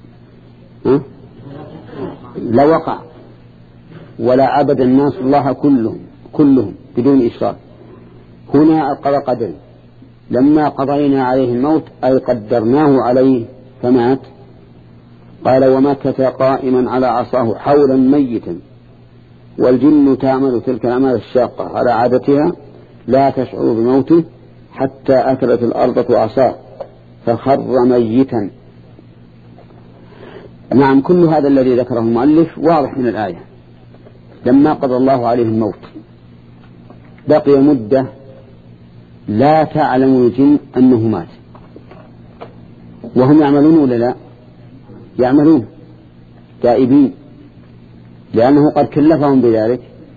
لوقع ولا عبد الناس الله كلهم كلهم بدون إشراك. هنا القضاء قدري، لما قضينا عليه الموت أي قدرناه عليه فمات. قال: ومكث قائما على عصاه حولا ميتا، والجن تعمل تلك الأعمال الشاقة على عادتها لا تشعر بموته حتى أكلت الأرض عصاه فخر ميتا. نعم، كل هذا الذي ذكره المؤلف واضح من الآية. لما قضى الله عليه الموت بقي مدة لا تعلم الجن أنه مات، وهم يعملون ولا لا؟ يعملون تائبين، لأنه قد كلفهم بذلك.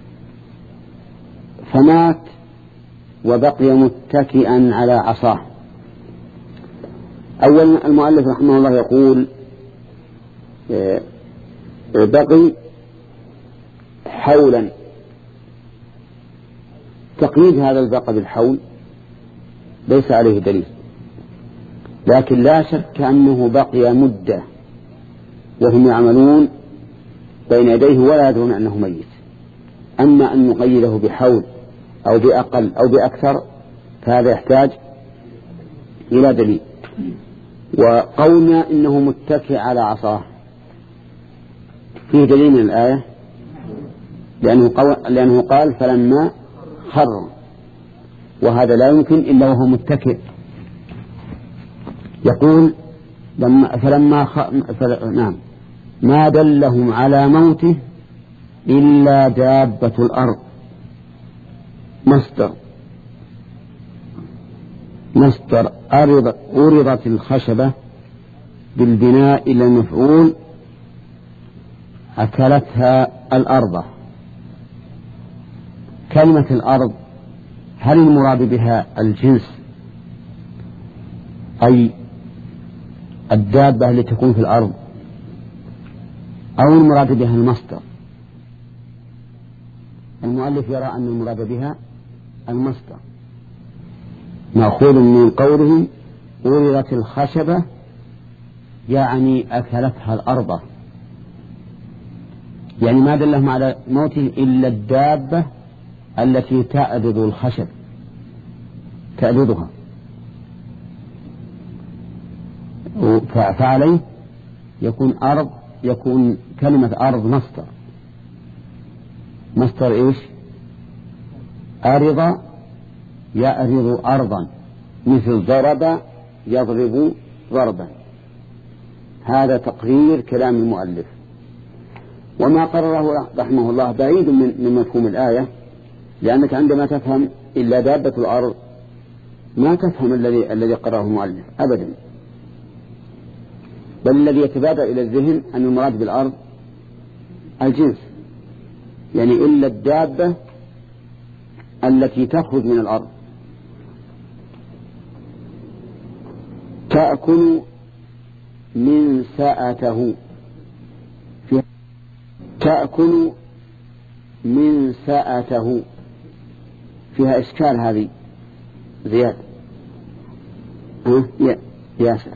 فمات وبقي متكئا على عصاه. أولا المؤلف رحمه الله يقول بقي حولا. تقييد هذا البقاء بالحول ليس عليه دليل، لكن لا شك أنه بقي مدة وهم يعملون بين يديه ولا يدرون أنه ميت. أما أن نقيده بحول أو بأقل أو بأكثر فهذا يحتاج إلى دليل. وقولنا إنه متكئ على عصاه فيه دليل من الآية، لأنه, قو... لأنه قال: فلما خر، وهذا لا يمكن إلا وهو متكئ. يقول لما فلما خ... فل... نعم ما دلهم على موته إلا دابة الأرض. مصدر مصدر أرض أرضت الخشبة بالبناء إلى المفعول أكلتها الأرض. كلمة الأرض هل المراد بها الجنس أي الدابة التي تكون في الأرض، أو المراد بها المصدر؟ المؤلف يرى أن المراد بها المصدر، مأخوذ من قولهم أرضت الخشبة يعني أكلتها الأرض، يعني ما دلهم على موته إلا الدابة التي تأبض الخشب تأبضها. فعليه يكون أرض يكون كلمة أرض مصدر مصدر إيش؟ أرض يأرض أرضا، مثل ضرب يضرب ضربا. هذا تقرير كلام المؤلف، وما قرره رحمه الله بعيد من مفهوم الآية، لأنك عندما تفهم إلا دابة الأرض ما تفهم الذي الذي قرره المؤلف أبدا، بل الذي يتبادر إلى الذهن أن المراد بالأرض الجنس، يعني إلا الدابة التي تخرج من الأرض تأكل من سأته في تأكل من سأته فيها إشكال هذه زيادة ها يا ياسر،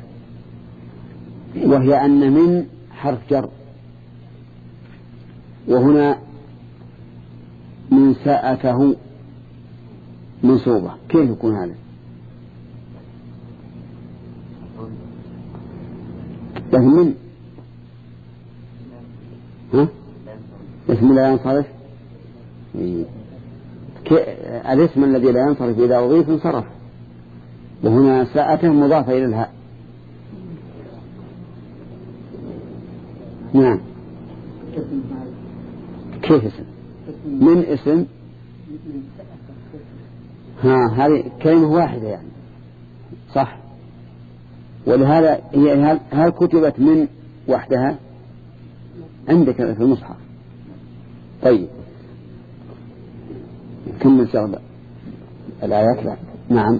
وهي أن من حرف جر، وهنا من سأته منصوبة، كيف يكون هذا؟ لكن من ها اسم لا ينصرف، الاسم الذي لا ينصرف إذا أضيف انصرف، وهنا ساءته مضافة إلى الهاء. نعم كيف اسم من اسم ها هذه كلمة واحدة يعني صح، ولهذا هي هل كتبت من وحدها عندك في المصحف؟ طيب كم شغلة الآيات لا نعم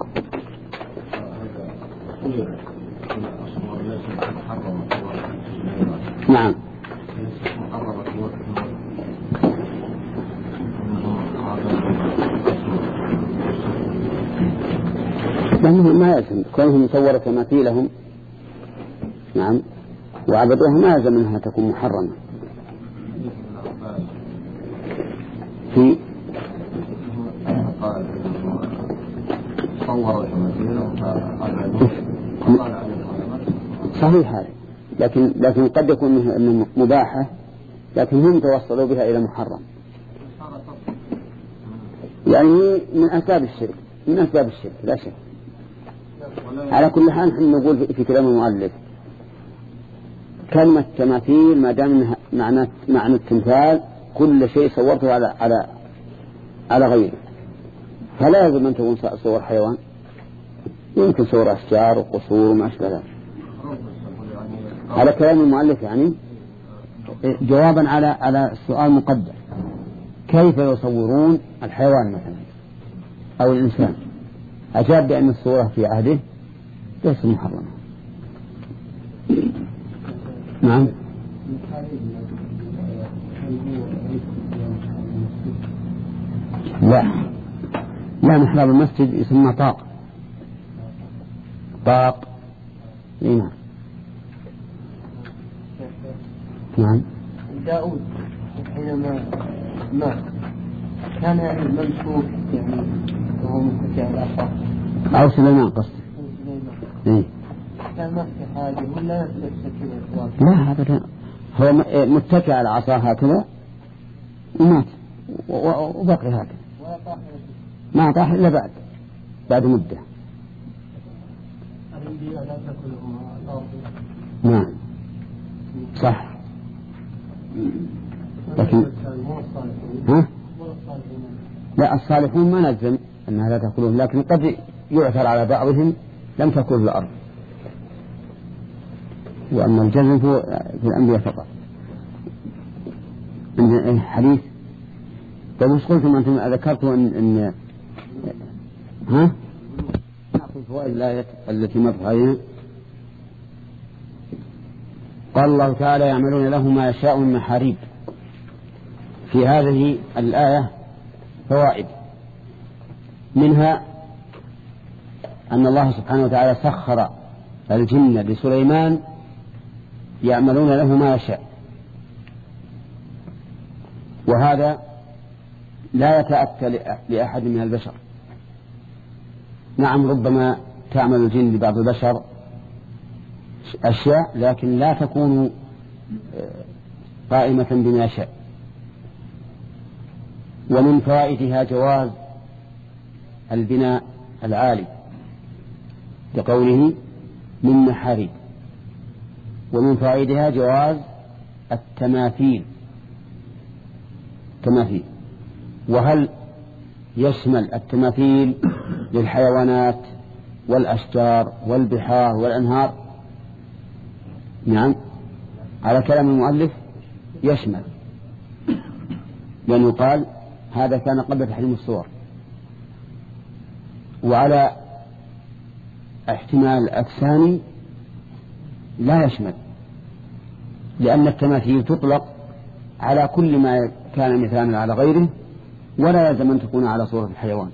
نعم لأنه ما يلزم كونهم صوروا تماثيلهم نعم وعبدوها ما يلزم أنها تكون محرمة. في صحيح هذا، لكن لكن قد يكون انه مباحة لكن هم توصلوا بها إلى محرم، يعني من أسباب الشرك من أسباب الشرك لا شك. على كل حال نحن نقول في كلام المؤلف كلمة تماثيل ما دام معنى معنى التمثال كل شيء صورته على على على غيره، فلا يجب أن تكون صور حيوان، يمكن صور أشجار وقصور وما أشبه ذلك. على كلام المؤلف يعني جوابا على على السؤال مقدر كيف يصورون الحيوان مثلا أو الإنسان، أجاب بأن الصورة في عهده ليس محرمة. نعم لا لا محراب المسجد يسمى طاق طاق نعم نعم. داود حينما مات كان يعني ممسوك يعني وهو متكئ على العصا أو سليمان قصدي إيه كان ما في حاجة ولا نفس لا هذا لا هو متكئ على العصا هكذا ومات وبقي هكذا ما طاح إلا بعد بعد مدة. نعم صح. لكن ها؟ لا الصالحون ما نجزم أنها لا تأكلهم، لكن قد يعثر على بعضهم لم تأكل الأرض، وأما الجزم في الأنبياء فقط. حديث طيب وش قلتم أنتم؟ ذكرتوا أن, إن ها نأخذ فوائد الآية التي مرت علينا. قال الله تعالى يعملون له ما يشاء من محاريب. في هذه الآية فوائد، منها أن الله سبحانه وتعالى سخر الجن لسليمان يعملون له ما يشاء، وهذا لا يتأتى لأحد من البشر. نعم ربما تعمل الجن لبعض البشر أشياء لكن لا تكون قائمة بما يشاء. ومن فوائدها جواز البناء العالي لقوله من محاريب. ومن فوائدها جواز التماثيل تماثيل. وهل يشمل التماثيل للحيوانات والأشجار والبحار والأنهار؟ نعم على كلام المؤلف يشمل، لأنه قال هذا كان قبل تحريم الصور. وعلى احتمال الثاني لا يشمل، لأن التماثيل تطلق على كل ما كان مثالا على غيره، ولا يلزم أن تكون على صورة الحيوان.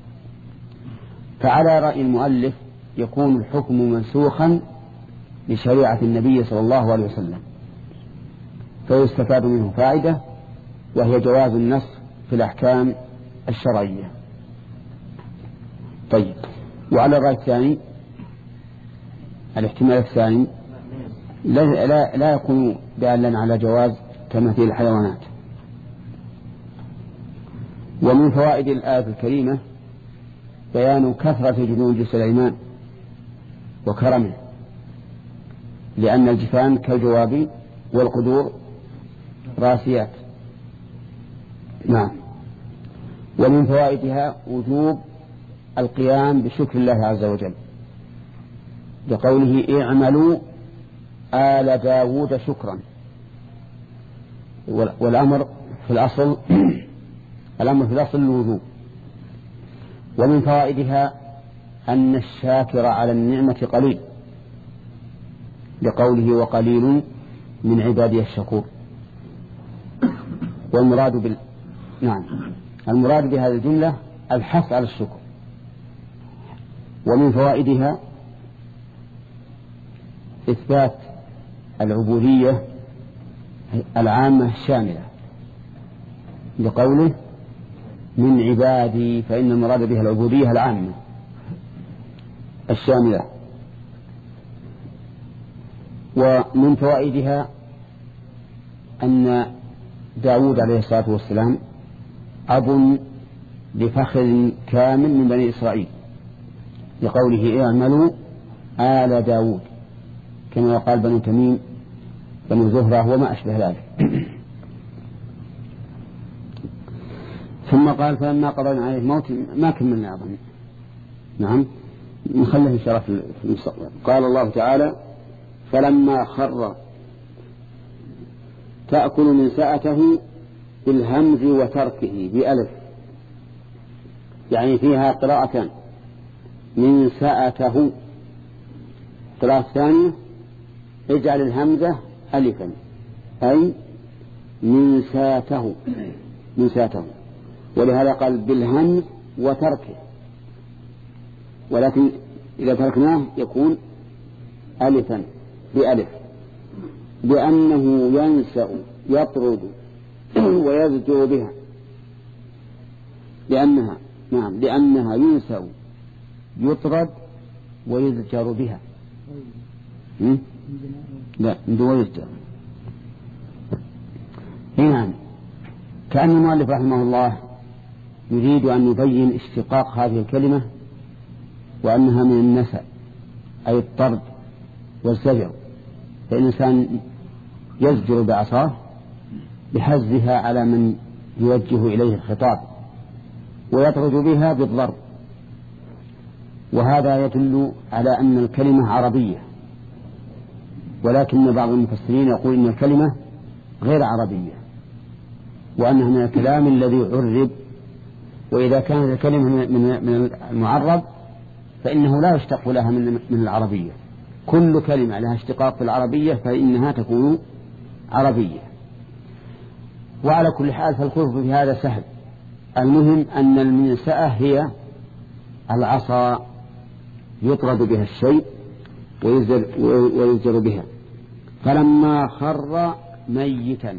فعلى رأي المؤلف يكون الحكم منسوخا لشريعة النبي صلى الله عليه وسلم، فيستفاد منه فائدة، وهي جواز النص في الأحكام الشرعية. طيب وعلى الرأي الثاني الاحتمال الثاني لا, لا, لا يكون دالا على جواز تماثيل الحيوانات. ومن فوائد الآية الكريمة بيان كثرة جنود سليمان وكرمه، لأن الجفان كالجواب والقدور راسيات. نعم. ومن فوائدها وجوب القيام بشكر الله عز وجل لقوله اعملوا آل داود شكرا، والأمر في الأصل الأمر في الأصل الوجوب. ومن فوائدها أن الشاكر على النعمة قليل لقوله وقليل من عبادي الشكور. والمراد بال نعم المراد بهذه الجملة الحث على الشكر. ومن فوائدها إثبات العبودية العامة الشاملة لقوله من عبادي، فإن المراد بها العبودية العامة الشاملة. ومن فوائدها أن داود عليه الصلاة والسلام أب لفخر كامل من بني إسرائيل لقوله اعملوا آل داود، كما قال بنو تميم بنو زهرة وما أشبه ذلك. ثم قال فلما قضينا عليه الموت ما كملنا أظن. نعم نخليه إن شاء الله في المستقبل. قال الله تعالى فلما خر تأكل من سأته بالهمز وتركه بألف، يعني فيها قراءتان من سأته. قراءة ثانية اجعل الهمزة ألفا أي من ساته من ساته، ولهذا قال بالهمز وتركه، ولكن إذا تركناه يكون ألفا بألف، لأنه ينسأ يطرد ويزجر بها، لأنها نعم لأنها ينسأ يطرد ويزجر بها. م? لا ندو يزجر. نعم كأن المؤلف رحمه الله يريد أن يبين اشتقاق هذه الكلمة وأنها من النسى أي الطرد والزجر، فالإنسان يزجر بعصاه بحزها على من يوجه إليه الخطاب ويطرد بها بالضرب، وهذا يدل على أن الكلمة عربية، ولكن بعض المفسرين يقول إن الكلمة غير عربية وأنها من الكلام الذي عرب، وإذا كانت الكلمة من المعرب فإنه لا يشتق لها من العربية. كل كلمة لها اشتقاق في العربية فإنها تكون عربية. وعلى كل حال فالخلف في هذا سهل، المهم أن المنسأة هي العصا يطرد بها الشيء ويزر, ويزر بها. فلما خر ميتا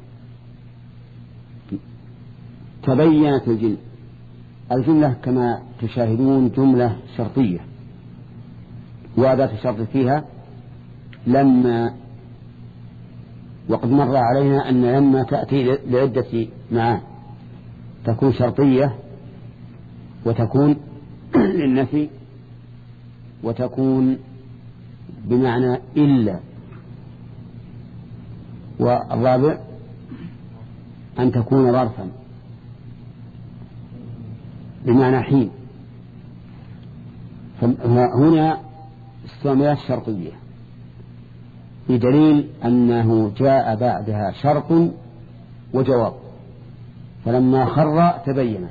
تبينت الجن. الجملة كما تشاهدون جملة شرطية، وأداة الشرط فيها لما، وقد مر علينا أن لما تأتي لعدة معاني، تكون شرطية وتكون للنفي وتكون بمعنى إلا، والرابع أن تكون ظرفا بمعنى حين. هنا استعمالات شرطية بدليل أنه جاء بعدها شرط وجواب. فلما خر تبينت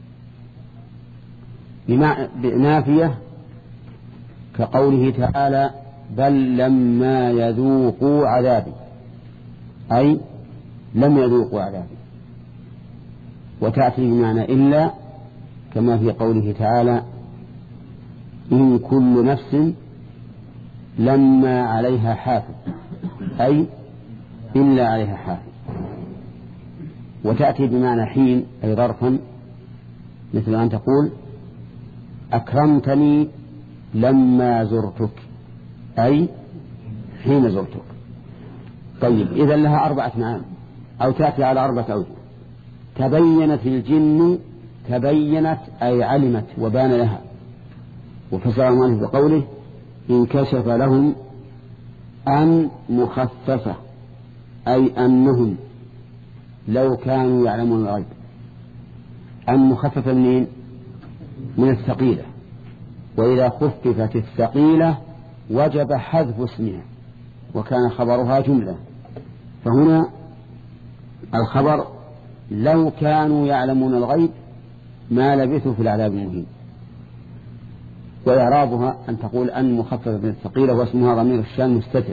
بنافية كقوله تعالى بل لما يذوقوا عذابي، أي لم يذوقوا عذابي. وتأتي بمعنى إلا كما في قوله تعالى إن كل نفس لما عليها حافظ، أي إلا عليها حافظ. وتأتي بمعنى حين أي ظرفا، مثل أن تقول أكرمتني لما زرتك، أي حين زرتك. طيب إذن لها أربعة معاني أو تأتي على أربعة أوجه. تبينت الجن، تبينت أي علمت وبان لها، وفسر المؤلف بقوله انكشف لهم أن مخففة، أي أنهم لو كانوا يعلمون الغيب. أن مخففة منين؟ من الثقيلة، وإذا خففت الثقيلة وجب حذف اسمها وكان خبرها جملة. فهنا الخبر لو كانوا يعلمون الغيب ما لبثوا في العذاب المهين. وإعرابها أن تقول أن مخففة من الثقيلة واسمها ضمير الشان مستتر،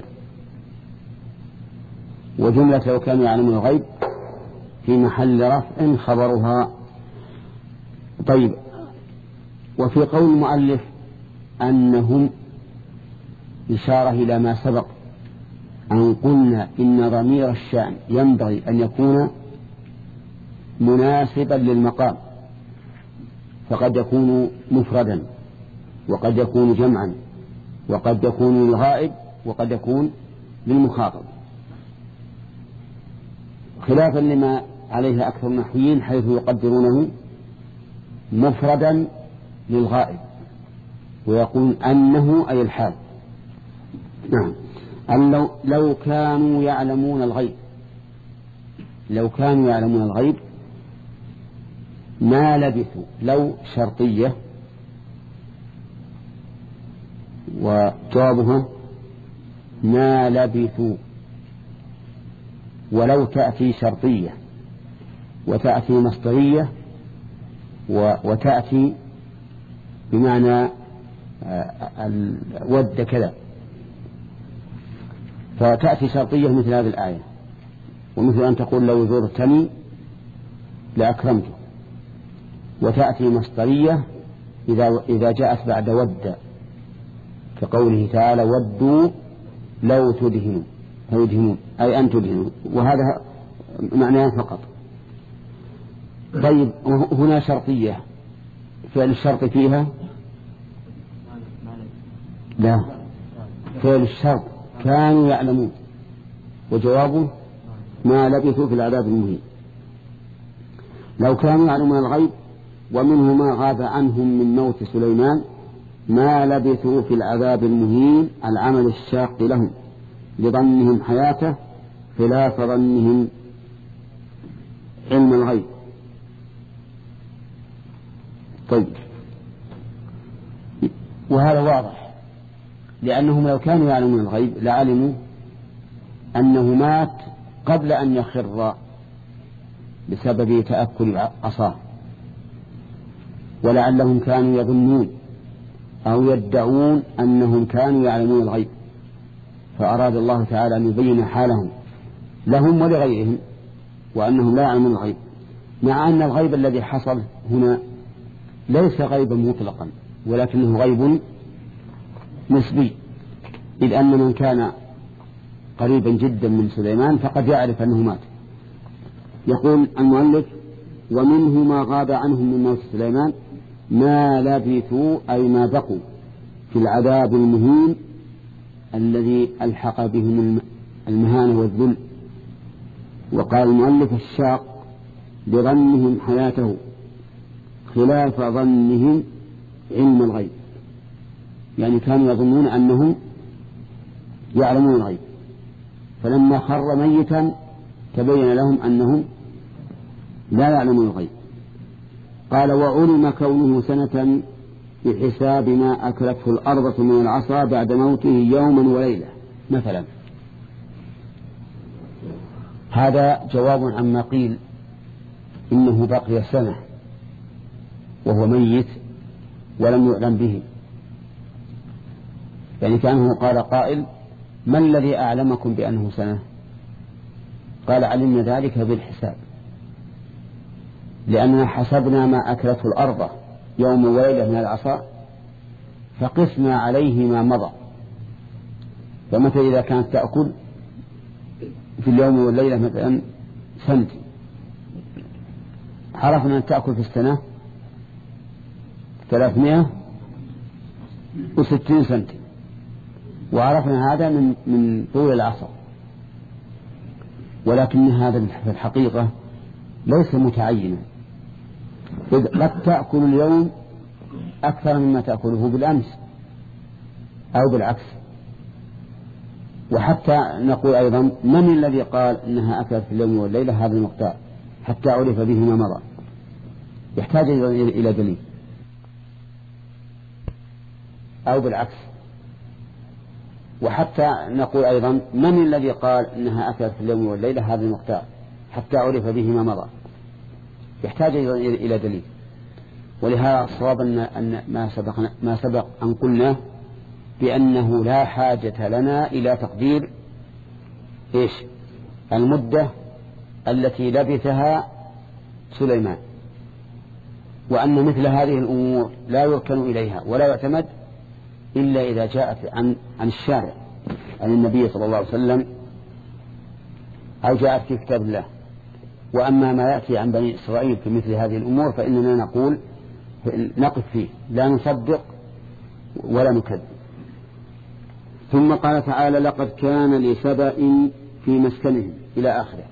وجملة لو كانوا يعلمون الغيب في محل رفع خبرها. طيب، وفي قول المؤلف أنهم إشارة إلى ما سبق أن قلنا إن ضمير الشأن ينبغي أن يكون مناسبا للمقام، فقد يكون مفردا وقد يكون جمعا وقد يكون للغائب وقد يكون للمخاطب، خلافا لما عليه أكثر النحويين حيث يقدرونه مفردا للغائب ويقول أنه أي الحال. نعم. لو, لو كانوا يعلمون الغيب، لو كانوا يعلمون الغيب ما لبثوا. لو شرطية وجوابها ما لبثوا. ولو تأتي شرطية وتأتي مصدرية وتأتي بمعنى ود كذا، فتأتي شرطية مثل هذه الآية، ومثل أن تقول لو زرتني لأكرمته. وتأتي مصدرية إذا إذا جاءت بعد ود كقوله تعالى ودوا لو تدهنوا تدهنون أي أن تدهنوا، وهذا معناه فقط. طيب، هنا شرطية فعل الشرط فيها لا، فعل الشرط كانوا يعلمون، وجوابه ما لبثوا في العذاب المهين. لو كانوا يعلمون الغيب ومنه ما غاب عنهم من موت سليمان ما لبثوا في العذاب المهين العمل الشاق لهم لظنهم حياته خلاف ظنهم علم الغيب. طيب، وهذا واضح، لأنهم لو كانوا يعلمون الغيب لعلموا أنه مات قبل أن يخر بسبب تأكل عصاه، ولعلهم كانوا يظنون أو يدعون أنهم كانوا يعلمون الغيب، فأراد الله تعالى أن يبين حالهم لهم ولغيرهم وأنهم لا يعلمون الغيب، مع أن الغيب الذي حصل هنا ليس غيبا مطلقا ولكنه غيب نسبي، إذ أن من كان قريبا جدا من سليمان فقد يعرف أنه مات. يقول المؤلف ومنه ما غاب عنهم من موت سليمان ما لبثوا أي ما بقوا في العذاب المهين الذي ألحق بهم المهانة والذل. وقال المؤلف الشاق لظنهم حياته خلاف ظنهم علم الغيب، يعني كانوا يظنون أنهم يعلمون الغيب، فلما خر ميتا تبين لهم أنهم لا يعلمون الغيب. قال وعلم كونه سنة بحساب ما أكلته الأرض من العصا بعد موته يوما وليلة مثلا. هذا جواب عما قيل إنه بقي سنة وهو ميت ولم يعلم به، يعني كأنه قال قائل ما الذي أعلمكم بأنه سنة؟ قال علمنا ذلك بالحساب، لأننا حسبنا ما أكلته الأرض يوم وليلة من العصا فقسنا عليه ما مضى، فمتى إذا كانت تأكل في اليوم والليلة مثلا سنت، عرفنا أن تأكل في السنة ثلاثمائة وستين سنت، وعرفنا هذا من من طول العصر، ولكن هذا في الحقيقة ليس متعينا، إذ قد تأكل اليوم أكثر مما تأكله بالأمس أو بالعكس. وحتى نقول أيضا من الذي قال إنها أكلت في اليوم والليلة هذا المقدار حتى عرف به ما مضى، يحتاج إلى دليل أو بالعكس. وحتى نقول أيضا من الذي قال إنها أكلت في اليوم والليلة هذا المقدار حتى عرف به ما مضى، يحتاج إلى دليل. ولهذا الصواب أن ما سبق ما سبق أن قلنا بأنه لا حاجة لنا إلى تقدير إيش المدة التي لبثها سليمان، وأن مثل هذه الأمور لا يركن إليها ولا يعتمد إلا إذا جاءت عن عن الشارع عن النبي صلى الله عليه وسلم أو جاءت في كتاب الله. وأما ما يأتي عن بني إسرائيل في مثل هذه الأمور فإننا نقول نقف فيه لا نصدق ولا نكذب. ثم قال تعالى لقد كان لسبأ في مسكنهم إلى آخره.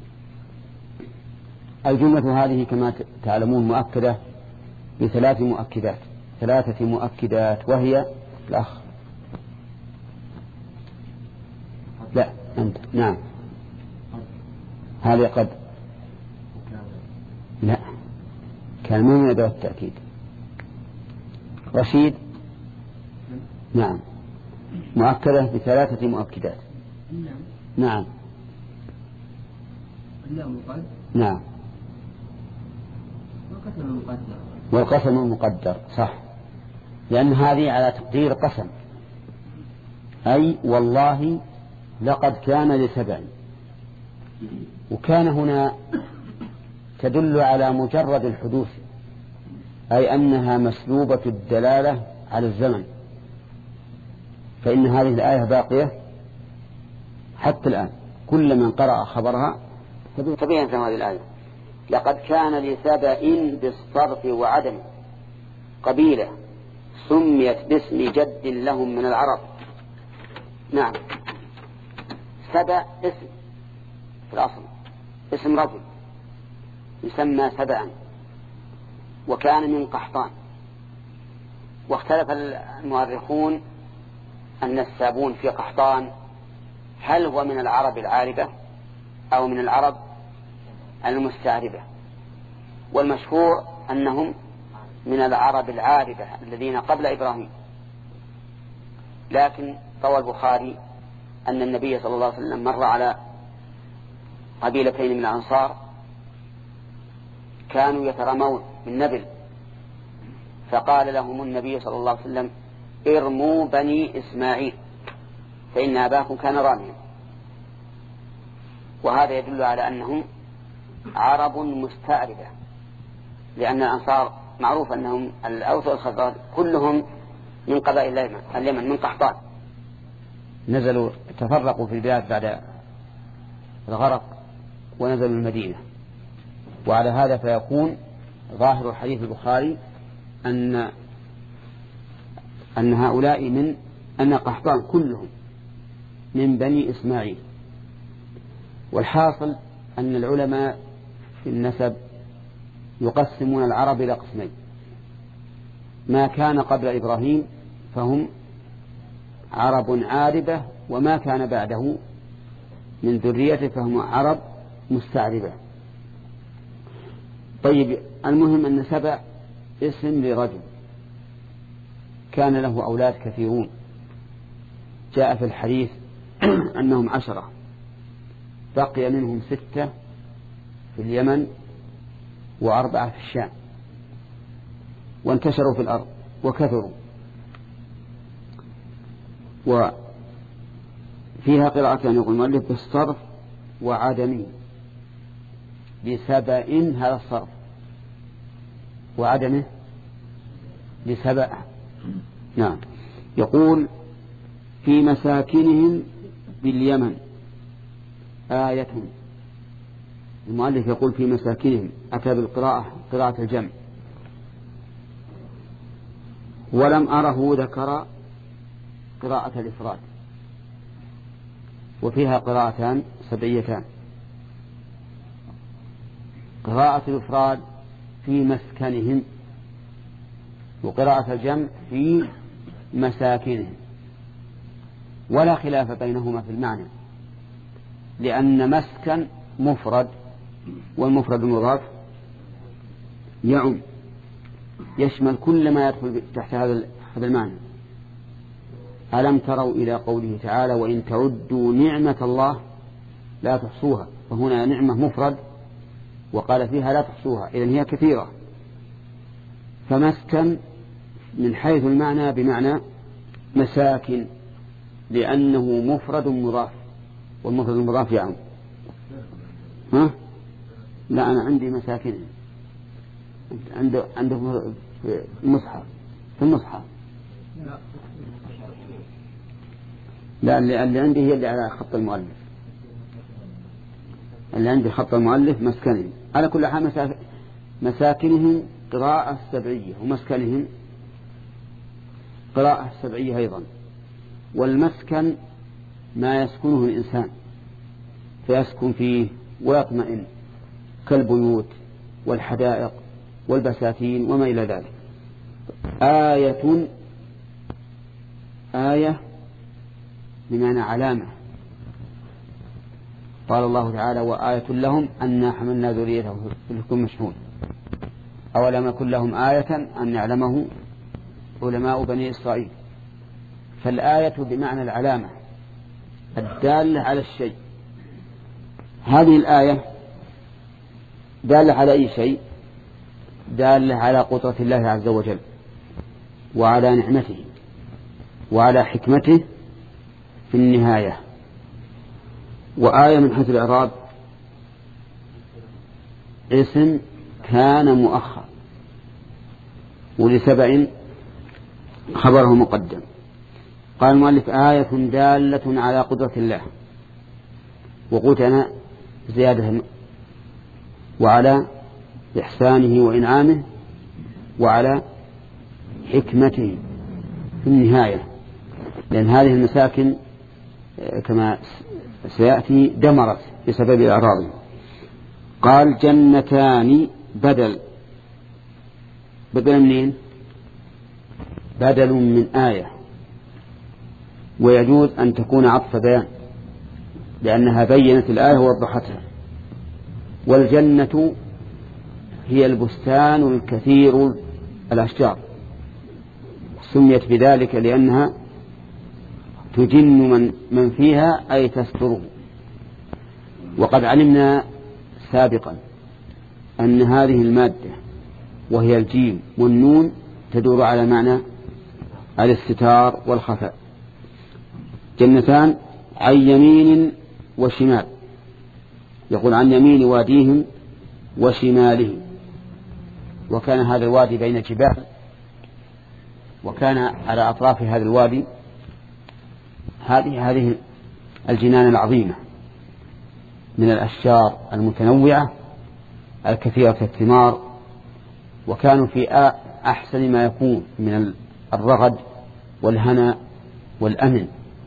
الجملة هذه كما تعلمون مؤكدة بثلاث مؤكدات ثلاثة مؤكدات وهي الأخ لا أنت نعم هذه قد لا كان من أدوات التأكيد. رشيد نعم مؤكدة بثلاثة مؤكدات. نعم نعم والقسم المقدر صح، لأن هذه على تقدير قسم، أي والله لقد كان لسبع، وكان هنا تدل على مجرد الحدوث، أي أنها مسلوبة الدلالة على الزمن، فإن هذه الآية باقية حتى الآن كل من قرأ خبرها تبين هذه الآية لقد كان لسبأ بالصرف وعدم قبيلة سميت باسم جد لهم من العرب. نعم سبأ اسم في الأصل اسم رجل يسمى سبأ، وكان من قحطان. واختلف المؤرخون أن السابون في قحطان هل هو من العرب العاربة أو من العرب المستعربة، والمشهور أنهم من العرب العاربة الذين قبل إبراهيم. لكن روى البخاري أن النبي صلى الله عليه وسلم مر على قبيلتين من الأنصار كانوا يترمون من نبل، فقال لهم النبي صلى الله عليه وسلم ارموا بني إسماعيل فإن أباكم كان راميا. وهذا يدل على أنهم عرب مستعربة، لأن الأنصار معروف أنهم الأوس والخزرج كلهم من قبائل اليمن من قحطان، نزلوا تفرقوا في البلاد بعد الغرق ونزلوا المدينة. وعلى هذا فيكون ظاهر حديث البخاري أن أن هؤلاء من أن قحطان كلهم من بني إسماعيل. والحاصل أن العلماء في النسب يقسمون العرب إلى قسمين: ما كان قبل إبراهيم فهم عرب عاربة، وما كان بعده من ذريته فهم عرب مستعربة. طيب، المهم أن سبع اسم لرجل كان له أولاد كثيرون، جاء في الحديث أنهم عشرة، بقي منهم ستة في اليمن وأربعة في الشام، وانتشروا في الأرض وكثروا. وفيها قراءة يقول المؤلف بالصرف وعدمه لسبأ، هذا الصرف، وعدمه لسبأ. نعم. يقول في مساكنهم باليمن آية. المؤلف يقول في مساكنهم، أتى بالقراءة قراءة الجمع، ولم أره ذكر قراءة الإفراد، وفيها قراءتان سبعيتان: قراءة الإفراد في مسكنهم، وقراءة الجمع في مساكنهم، ولا خلاف بينهما في المعنى، لأن مسكن مفرد، والمفرد المضاف يعم يشمل كل ما يدخل تحت هذا المعنى. ألم تروا إلى قوله تعالى وإن تعدوا نعمة الله لا تحصوها، فهنا نعمة مفرد وقال فيها لا تحصوها، إذن هي كثيرة. فمسكن من حيث المعنى بمعنى مساكن، لأنه مفرد مضاف، والمفرد المضاف يعم. ها؟ لا، أنا عندي مساكن، عنده عنده في المصحف في المصحف لا، اللي, اللي عندي هي اللي على خط المؤلف، اللي عندي خط المؤلف مسكنهم. على كل حال مساكنهم قراءة السبعية، ومسكنهم قراءة السبعية أيضا. والمسكن ما يسكنه الإنسان فيسكن فيه ويطمئن، كالبيوت والحدائق والبساتين وما إلى ذلك. آية، آية بمعنى علامة. قال الله تعالى وآية لهم أنا حملنا ذريته في الفلك المشحون، أولم يكن لهم آية أن يعلمه علماء بني إسرائيل. فالآية بمعنى العلامة الدالة على الشيء. هذه الآية دالة على أي شيء؟ دالة على قدرة الله عز وجل، وعلى نعمته، وعلى حكمته في النهاية. وآية من حيث الإعراب اسم كان مؤخر، ولسبع خبره مقدم. قال المؤلف آية دالة على قدرة الله، وقلت أنا زيادة، وعلى إحسانه وإنعامه، وعلى حكمته في النهاية، لأن هذه المساكن كما سيأتي دمرت بسبب إعراضه. قال جنتان بدل بدل منين؟ بدل من آية، ويجوز أن تكون عطف بيان لأنها بينت الآية ووضحتها. والجنة هي البستان الكثير الأشجار، سميت بذلك لأنها تجن من, من فيها أي تستره. وقد علمنا سابقا أن هذه المادة وهي الجيم والنون تدور على معنى الاستتار والخفاء. جنتان عن يمين وشمال، يقول عن يمين واديهم وشماله، وكان هذا الوادي بين جبال، وكان على أطراف هذا الوادي هذه هذه الجنان العظيمة من الأشجار المتنوعة الكثيرة الثمار، وكانوا في أحسن ما يكون من الرغد والهنا والأمن.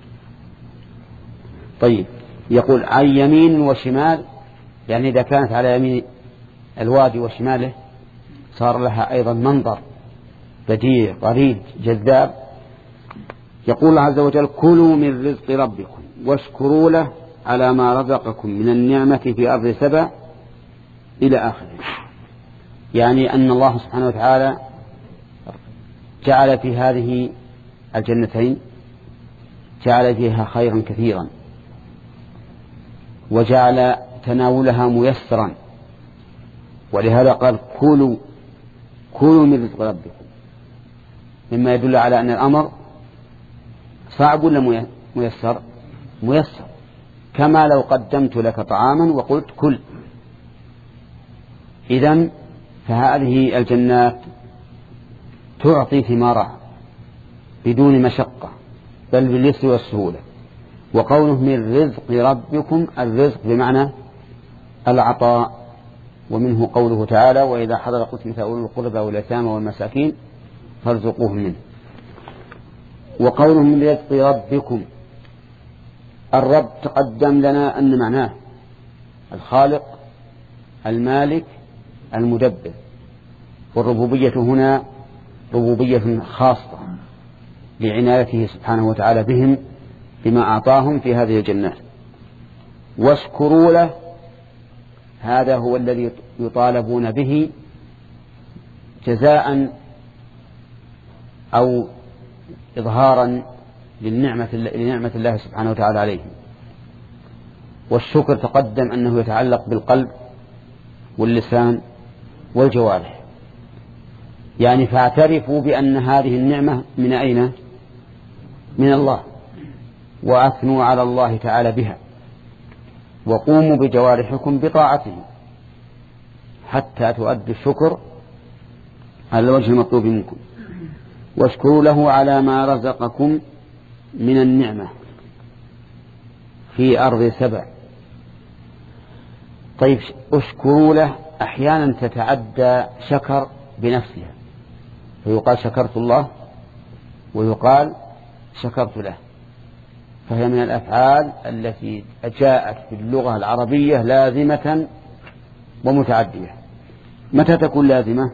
طيب، يقول عن يمين وشمال، يعني إذا كانت على يمين الوادي وشماله صار لها أيضا منظر بديع غريب جذاب. يقول الله عز وجل كلوا من رزق ربكم واشكروا له على ما رزقكم من النعمة في أرض سبع إلى آخره. يعني أن الله سبحانه وتعالى جعل في هذه الجنتين جعل فيها خيرا كثيرا، وجعل تناولها ميسرا، ولهذا قال كلوا كلوا من رزق ربكم، مما يدل على أن الأمر صعب ولا ميسر؟ ميسر، كما لو قدمت لك طعاما وقلت كل. إذن فهذه الجنات تعطي ثمارها بدون مشقة بل باليسر والسهولة. وقوله من رزق ربكم، الرزق بمعنى العطاء، ومنه قوله تعالى وإذا حضر قسمة أولي القربى واليتامى والمساكين فارزقوهم منه. وقوله من رزق ربكم، الرب تقدم لنا أن معناه الخالق المالك المدبر، والربوبية هنا ربوبية خاصة لعنايته سبحانه وتعالى بهم بما أعطاهم في هذه الجنات. واشكروا له، هذا هو الذي يطالبون به جزاء أو إظهارا للنعمة لنعمة الله سبحانه وتعالى عليهم. والشكر تقدم أنه يتعلق بالقلب واللسان والجوارح، يعني فاعترفوا بأن هذه النعمة من أين؟ من الله، وأثنوا على الله تعالى بها، وقوموا بجوارحكم بطاعته حتى تؤدوا الشكر على الوجه المطلوب منكم. واشكروا له على ما رزقكم من النعمة في أرض سبع. طيب، اشكروا له أحيانا تتعدى شكر بنفسها، فيقال شكرت الله ويقال شكرت له، فهي من الأفعال التي جاءت في اللغة العربية لازمة ومتعدية. متى تكون لازمة؟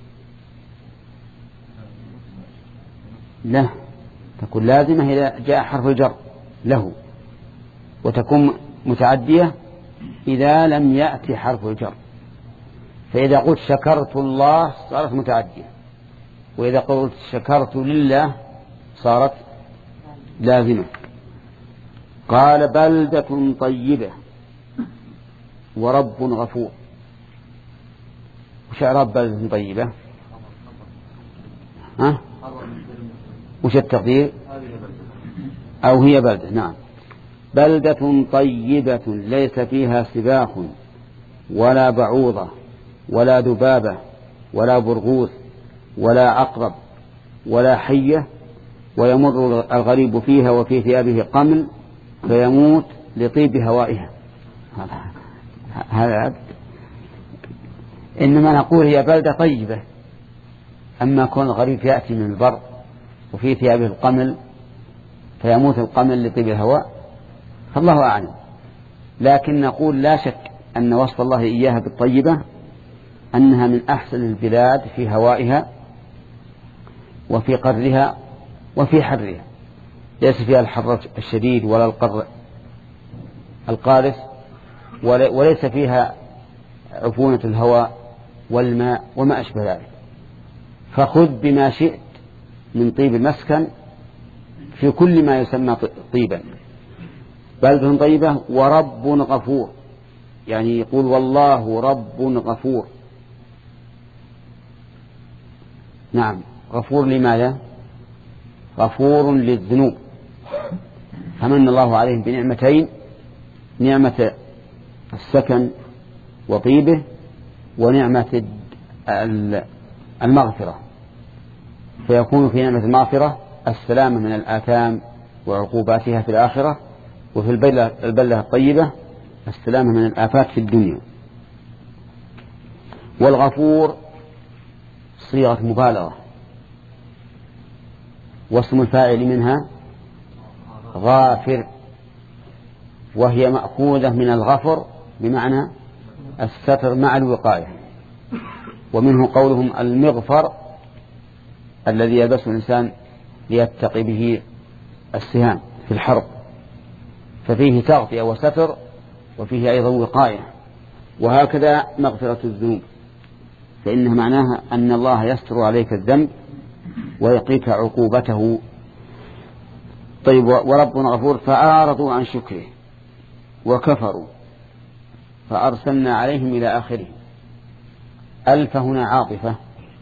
لا، تكون لازمة إذا جاء حرف الجر له، وتكون متعدية إذا لم يأتي حرف الجر. فإذا قلت شكرت الله صارت متعدية، وإذا قلت شكرت لله صارت لازمة. قال بلدة طيبة ورب غفور. وش إعراب بلدة طيبة؟ ها؟ وش التقدير؟ أو هي بلدة. نعم، بلدة طيبة ليس فيها سباح ولا بعوضة ولا ذبابة ولا برغوث ولا عقرب ولا حية، ويمر الغريب فيها وفي ثيابه قمل فيموت لطيب هوائها. هذا إنما نقول هي بلدة طيبة، أما كون الغريب يأتي من البر وفي ثيابه القمل فيموت القمل لطيب الهواء فالله أعلم. لكن نقول لا شك أن وصف الله إياها بالطيبة أنها من أحسن البلاد في هوائها وفي قرها وفي حرها، ليس فيها الحر الشديد ولا القر القارس، وليس فيها عفونة الهواء والماء وما أشبه ذلك. فخذ بما شئت من طيب المسكن في كل ما يسمى طيبا، بلدة طيبة ورب غفور، يعني يقول والله رب غفور. نعم، غفور لماذا؟ غفور للذنوب، فمن الله عليهم بنعمتين، نعمة السكن وطيبه ونعمة المغفرة، فيكون في نعمة المغفرة السلامة من الآثام وعقوباتها في الآخرة، وفي البلة الطيبة السلامة من الآفات في الدنيا. والغفور صيغة مبالغة، واسم الفاعل منها غافر، وهي مأخوذة من الغفر بمعنى الستر مع الوقاية، ومنه قولهم المغفر الذي يلبسه الإنسان ليتقي به السهام في الحرب، ففيه تغطية وستر وفيه أيضا وقاية. وهكذا مغفرة الذنوب، فإنها معناها أن الله يستر عليك الذنب ويقيك عقوبته. طيب، ورب غفور فأعرضوا عن شكره وكفروا فأرسلنا عليهم إلى آخره. ألف هنا عاطفة،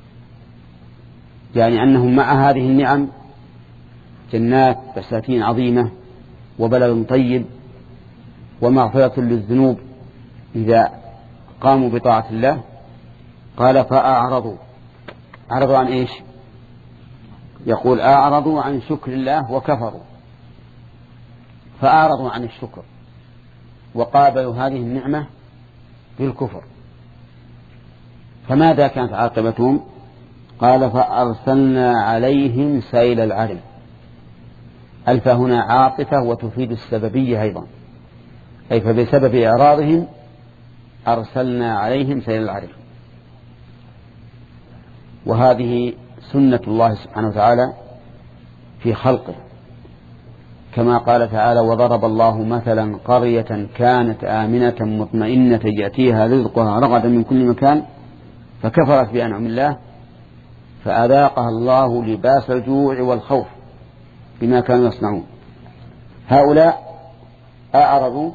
يعني أنهم مع هذه النعم جنات بساتين عظيمة وبلد طيب ومغفرة للذنوب إذا قاموا بطاعة الله، قال فأعرضوا. أعرضوا عن إيش؟ يقول أعرضوا عن شكر الله وكفروا، فأعرضوا عن الشكر وقابلوا هذه النعمة بالكفر. فماذا كانت عاقبتهم؟ قال فأرسلنا عليهم سيل العرم. ألف هنا عاطفة وتفيد السببية أيضا، أي فبسبب إعراضهم أرسلنا عليهم سيل العرم. وهذه سنة الله سبحانه وتعالى في خلقه، كما قال تعالى وضرب الله مثلا قرية كانت آمنة مطمئنة يأتيها رزقها رغدا من كل مكان فكفرت بأنعم الله فأذاقها الله لباس الجوع والخوف بما كانوا يصنعون. هؤلاء أعرضوا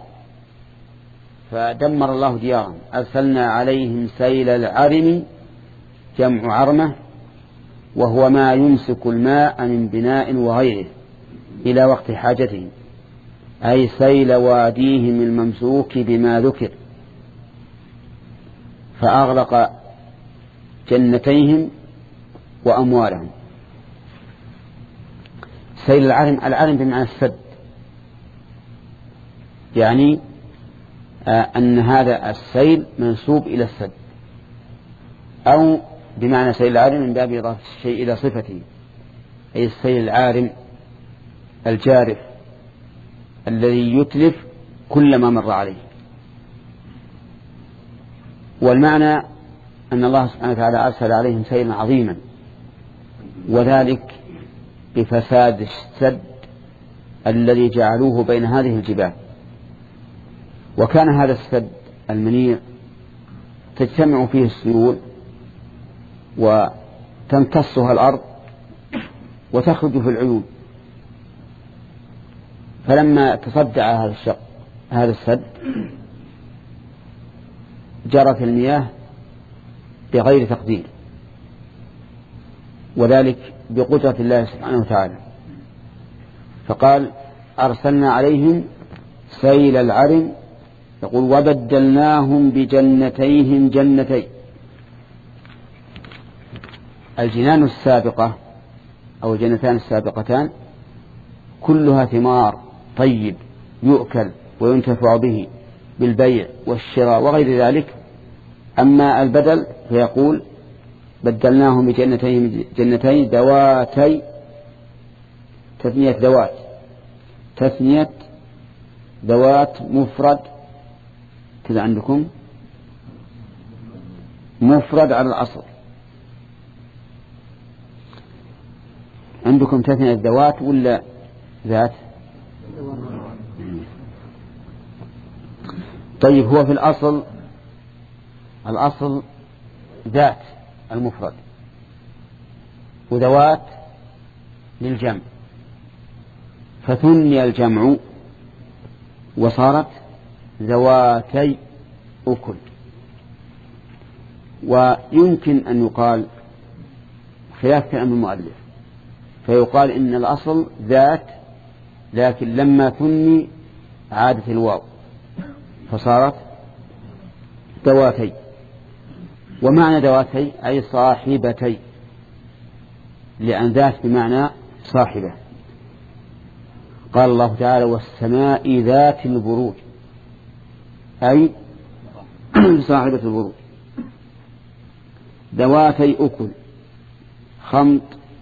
فدمر الله ديارهم. أرسلنا عليهم سيل العرم، جمع عرمة، وهو ما يمسك الماء من بناء وغيره إلى وقت حاجتهم، أي سيل واديهم الممسوك بما ذكر، فأغرق جنتيهم وأموالهم. سيل العرم، العرم بمعنى السد، يعني آه أن هذا السيل منسوب إلى السد، أو بمعنى سيل العارم من باب إضافة الشيء إلى صفته، أي السيل العارم الجارف الذي يتلف كل ما مر عليه. والمعنى أن الله سبحانه وتعالى أرسل عليهم سيلا عظيما، وذلك بفساد السد الذي جعلوه بين هذه الجبال. وكان هذا السد المنيع تجتمع فيه السيول وتمتصها الأرض وتخرج في العيون، فلما تصدع هذا الشق هذا السد جرت المياه بغير تقدير، وذلك بقدرة الله سبحانه وتعالى. فقال أرسلنا عليهم سيل العرم، يقول وبدلناهم بجنتيهم جنتين. الجنان السابقة أو الجنتان السابقتان كلها ثمار طيب يؤكل وينتفع به بالبيع والشراء وغير ذلك. أما البدل فيقول بدلناهم بجنتين جنتين ذواتي، تثنية ذوات، تثنية ذوات مفرد كذا عندكم مفرد على الأصل. عندكم تثنية الذوات ولا ذات؟ طيب هو في الأصل الأصل ذات المفرد وذوات للجمع، فثني الجمع وصارت ذواتي أكل. ويمكن أن يقال خلاف كلام المؤلف، فيقال إن الأصل ذات، لكن لما ثني عادت الواو فصارت ذواتي. ومعنى ذواتي أي صاحبتي، لأن ذات بمعنى صاحبة. قال الله تعالى والسماء ذات البروج، أي صاحبة البروج. ذواتي أكل خمط،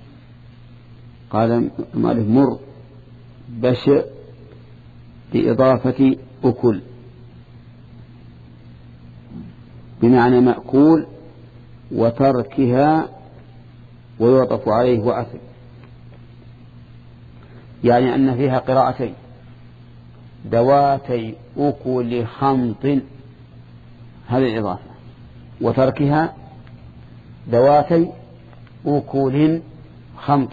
قال المؤلف مر بشع بإضافة أكل بمعنى مأكول وتركها ويعطف عليه وأثل، يعني أن فيها قراءتين: ذواتي أكل خمط، هذه الإضافة، وتركها ذواتي أكل خمط.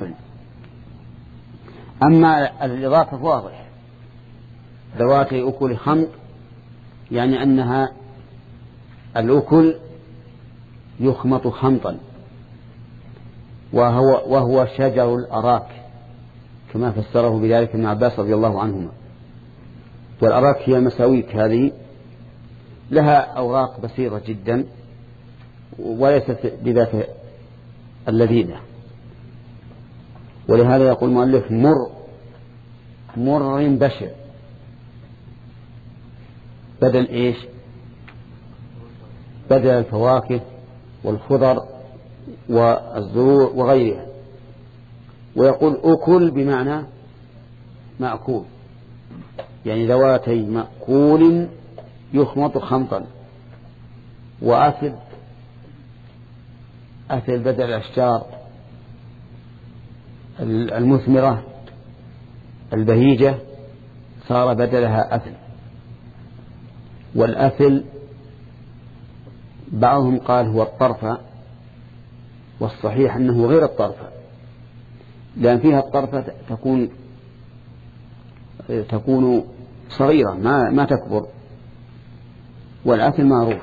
أما الإضافة واضح، ذواتي أكل خمط يعني أنها الأكل يخمط خمطا، وهو, وهو شجر الأراك كما فسره بذلك ابن عباس رضي الله عنهما. والأراك هي المساويك، هذه لها أوراق بسيطة جدا وليست بذات اللذيذة، ولهذا يقول المؤلف مر مر بشع، بدل إيش؟ بدل الفواكه والخضر والزروع وغيرها. ويقول أكل بمعنى مأكول، يعني ذواتي مأكول يخمط خمطا. وأثل أثل بدل الأشجار المثمرة البهيجة صار بدلها أثل. والأثل بعضهم قال هو الطرفة، والصحيح أنه غير الطرفة، لأن فيها الطرفة تكون تكون صغيرة ما ما تكبر، والأثل معروف.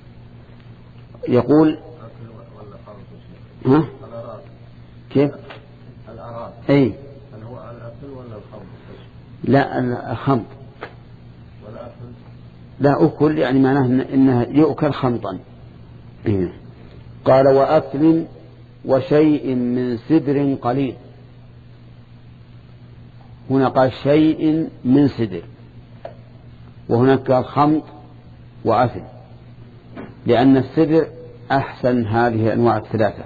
يقول ها كيف؟ الأراك أي هل هو الأكل ولا الخمط؟ لا الخمط، والأكل لا أكل يعني معناه إنها يؤكل خمطا. إيه. قال وأكل وشيء من سدر قليل، هنا قال شيء من سدر، وهناك قال خمط وأكل، لأن السدر أحسن هذه الأنواع الثلاثة،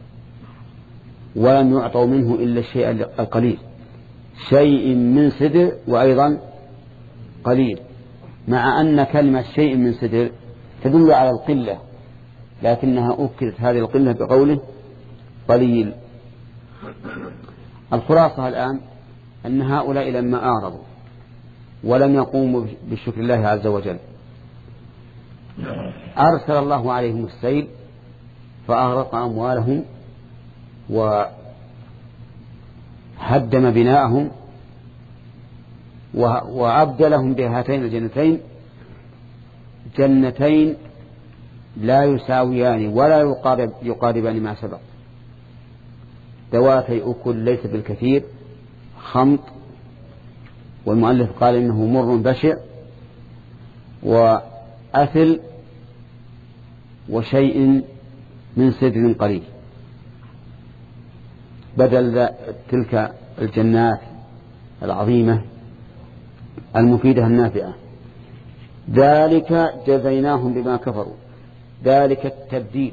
ولم يعطوا منه إلا الشيء القليل. شيء من سدر وأيضا قليل، مع أن كلمة شيء من سدر تدل على القلة، لكنها أكدت هذه القلة بقوله قليل. الخلاصة الآن أن هؤلاء لما أعرضوا ولم يقوموا بشكر الله عز وجل أرسل الله عليهم السيل فأغرق أموالهم وهدم بناءهم وأبدلهم بهاتين الجنتين جنتين لا يساويان ولا يقارب يقاربان ما سبق. ذواتي أكل ليس بالكثير خمط، والمؤلف قال إنه مر بشع، وأثل، وشيء من سدر قليل، بدل تلك الجنات العظيمة المفيدة النافعة. ذلك جزيناهم بما كفروا، ذلك التبديل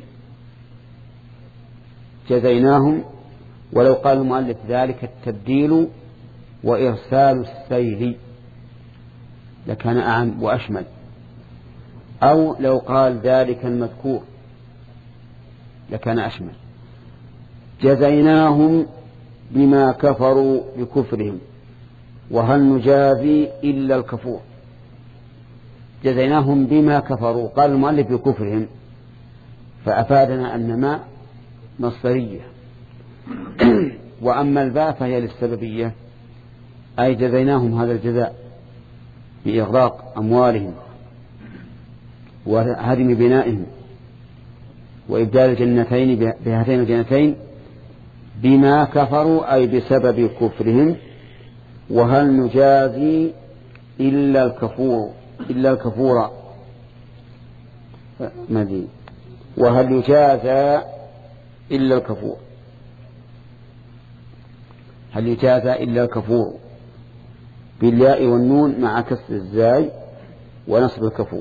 جزيناهم. ولو قال المؤلف ذلك التبديل وإرسال السيل لكان أعم وأشمل، أو لو قال ذلك المذكور لكان أشمل. جزيناهم بما كفروا بكفرهم وهل نجازي إلا الكفور. جزيناهم بما كفروا، قال المؤلف بكفرهم، فأفادنا أن ما مصدرية. وأما الباء فهي للسببية، أي جزيناهم هذا الجزاء بإغراق أموالهم وهدم بنائهم وإبدال الجنتين بهاتين الجنتين بما كفروا، أي بسبب كفرهم. وهل نجازي إلا الكفور إلا الكفور مدين وهل يجازى إلا الكفور هل يجازى إلا الكفور بالياء والنون مع كسر الزاي ونصب الكفور،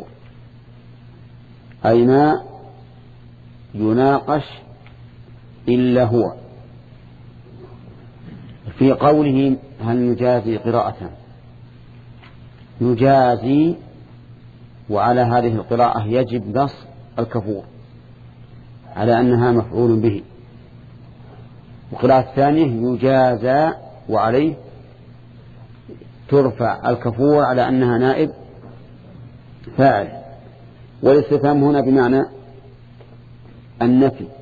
أي ما يناقش إلا هو. في قوله هل نجازي قراءة نجازي، وعلى هذه القراءة يجب نص الكفور على أنها مفعول به. وقراءة الثانية يجازى وعليه ترفع الكفور على أنها نائب فاعل. والاستفهام هنا بمعنى النفي،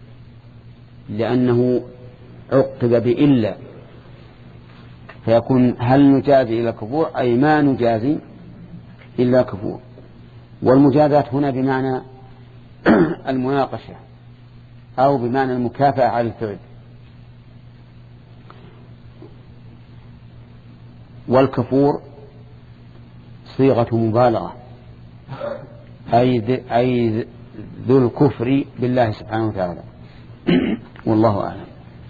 لأنه عقب بإلا، فيكون هل نجازي إلا الكفور، أي ما نجازي إلا كفور. والمجازات هنا بمعنى المناقشة أو بمعنى المكافأة على الفعل. والكفور صيغة مبالغة، أي أي ذو الكفر بالله سبحانه وتعالى. والله أعلم.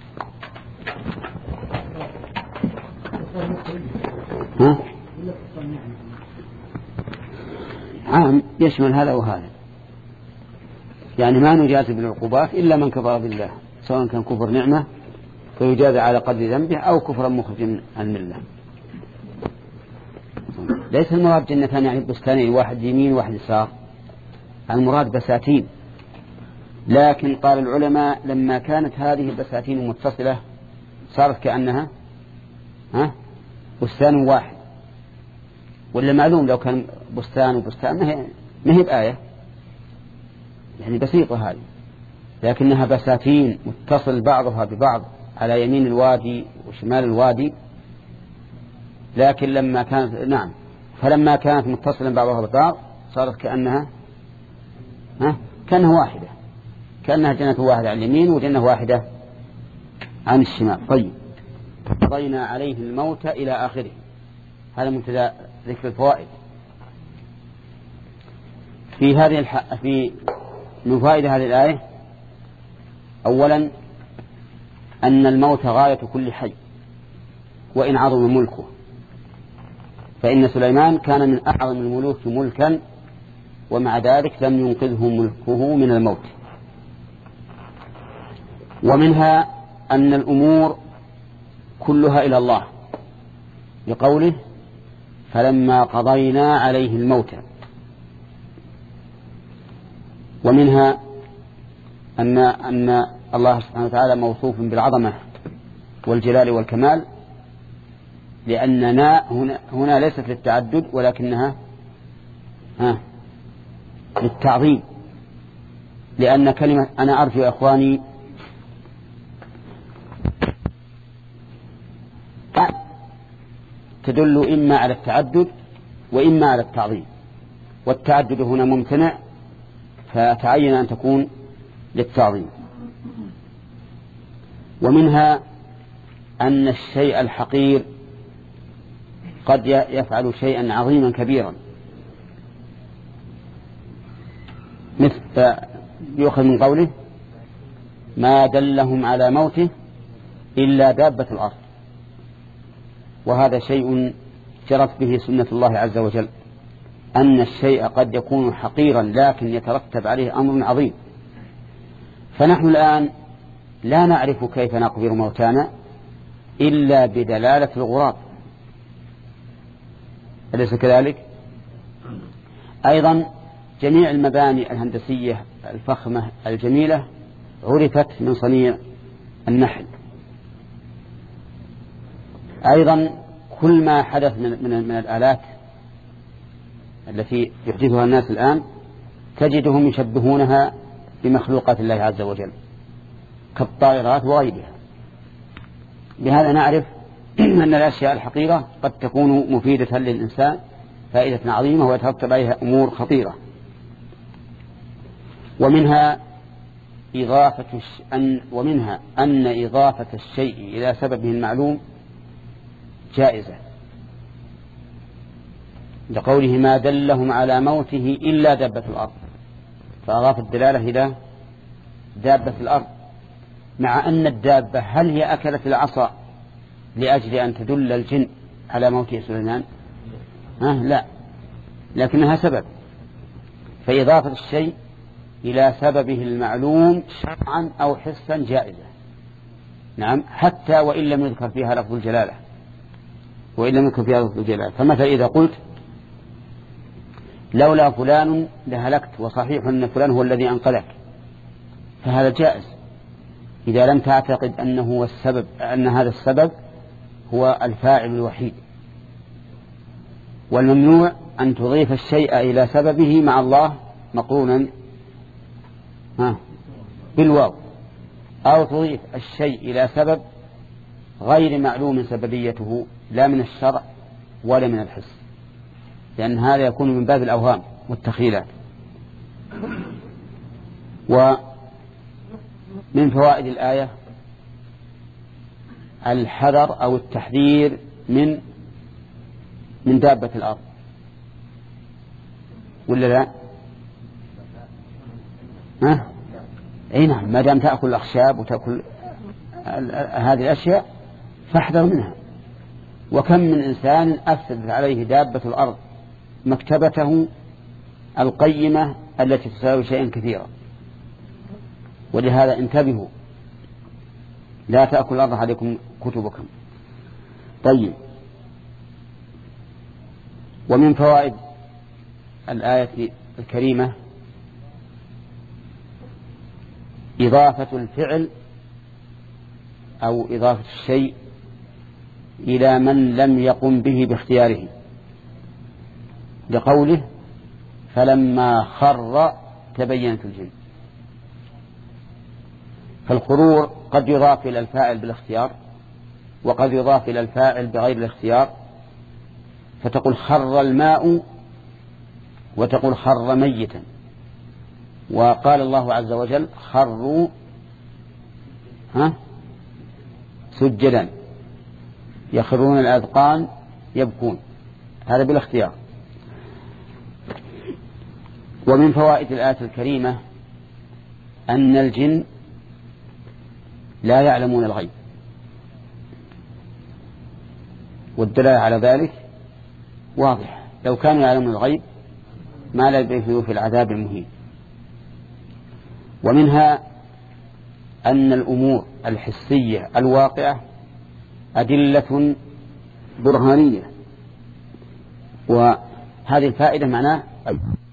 ها؟ عام يشمل هذا وهذا، يعني ما نجازي بالعقوبات إلا من كفر بالله، سواء كان كفر نعمة فيجازى على قدر ذنبه أو كفرا مخرجا عن الملة. ليس المراد جنتان يعني بستانين، واحد يمين واحد يسار، المراد بساتين. لكن قال العلماء لما كانت هذه البساتين متصلة صارت كأنها ها بستان واحد، ولا معلوم لو كان بستان وبستان ما هي بآية، يعني بسيطة هذه، لكنها بساتين متصل بعضها ببعض على يمين الوادي وشمال الوادي. لكن لما كانت نعم فلما كانت متصلا بعضها ببعض صارت كأنها ها كأنها واحدة، كأنها جنة واحدة على اليمين وجنة واحدة عن الشمال. طيب، قضينا عليه الموت إلى آخره. هذا منتدى ذكر الفوائد في هذه الح... في من فوائد هذه الآية. أولا أن الموت غاية كل حي وإن عظم ملكه، فإن سليمان كان من أعظم الملوك ملكا ومع ذلك لم ينقذه ملكه من الموت. ومنها أن الأمور كلها إلى الله لقوله فلما قضينا عليه الموت. ومنها أن أن الله سبحانه وتعالى موصوف بالعظمة والجلال والكمال، لأننا هنا, هنا ليست للتعدد ولكنها ها للتعظيم، لأن كلمة أنا أرجو يا إخواني تدل إما على التعدد وإما على التعظيم، والتعدد هنا ممتنع فتعين أن تكون للتعظيم. ومنها أن الشيء الحقير قد يفعل شيئا عظيما كبيرا، مثل يؤخذ من قوله ما دلهم على موته إلا دابة الأرض، وهذا شيء جرت به سنة الله عز وجل، أن الشيء قد يكون حقيرا لكن يترتب عليه أمر عظيم. فنحن الآن لا نعرف كيف نقبر موتانا إلا بدلالة الغراب، أليس كذلك؟ أيضا جميع المباني الهندسية الفخمة الجميلة عرفت من صنيع النحل، أيضا كل ما حدث من, من, من الآلات التي يحدثها الناس الآن تجدهم يشبهونها بمخلوقات الله عز وجل كالطائرات وغيرها. بهذا نعرف أن الأشياء الحقيرة قد تكون مفيدة للإنسان فائدة عظيمة ويترتب عليها أمور خطيرة. ومنها إضافة أن ومنها أن إضافة الشيء إلى سببه المعلوم جائزة، لقوله ما دلهم على موته إلا دابة الأرض، فأضاف الدلالة إلى دابة الأرض، مع أن الدابة هل هي أكلت العصا لأجل أن تدل الجن على موت سليمان؟ ها لا، لكنها سبب. فإضافة الشيء إلى سببه المعلوم شرعا أو حسا جائزة، نعم، حتى وإن لم يذكر فيها لفظ الجلالة، وإن لم يذكر فيها لفظ الجلالة. فمثلا إذا قلت لولا فلان لهلكت، وصحيح أن فلان هو الذي أنقذك، فهذا جائز إذا لم تعتقد أنه هو السبب، أن هذا السبب هو الفاعل الوحيد. والممنوع أن تضيف الشيء إلى سببه مع الله مقرونا بالواو، أو تضيف الشيء إلى سبب غير معلوم سببيته لا من الشرع ولا من الحس، لأن هذا يكون من باب الأوهام والتخيلات. ومن فوائد الآية الحذر أو التحذير من من دابة الأرض، ولا لا؟ ها؟ أي نعم، ما دام تأكل الأخشاب وتأكل هذه الأشياء فاحذر منها. وكم من إنسان أفسدت عليه دابة الأرض مكتبته القيمة التي تساوي شيئا كثيرا. ولهذا انتبهوا، لا تأكل الأرض عليكم كتبكم. طيب، ومن فوائد الآية الكريمة إضافة الفعل أو إضافة الشيء إلى من لم يقم به باختياره، لقوله فلما خر تبينت الجن. فالخرور قد يضاف إلى الفاعل بالاختيار، وقد يضاف إلى الفاعل بغير الاختيار، فتقول خر الماء وتقول خر ميتا. وقال الله عز وجل خروا ها سجدا يخرون الأذقان يبكون، هذا بالاختيار. ومن فوائد الآية الكريمة أن الجن لا يعلمون الغيب، والدلالة على ذلك واضح، لو كانوا يعلمون الغيب ما لبثوا في العذاب المهين. ومنها أن الأمور الحسية الواقعة أدلة برهانية، وهذه الفائدة معناه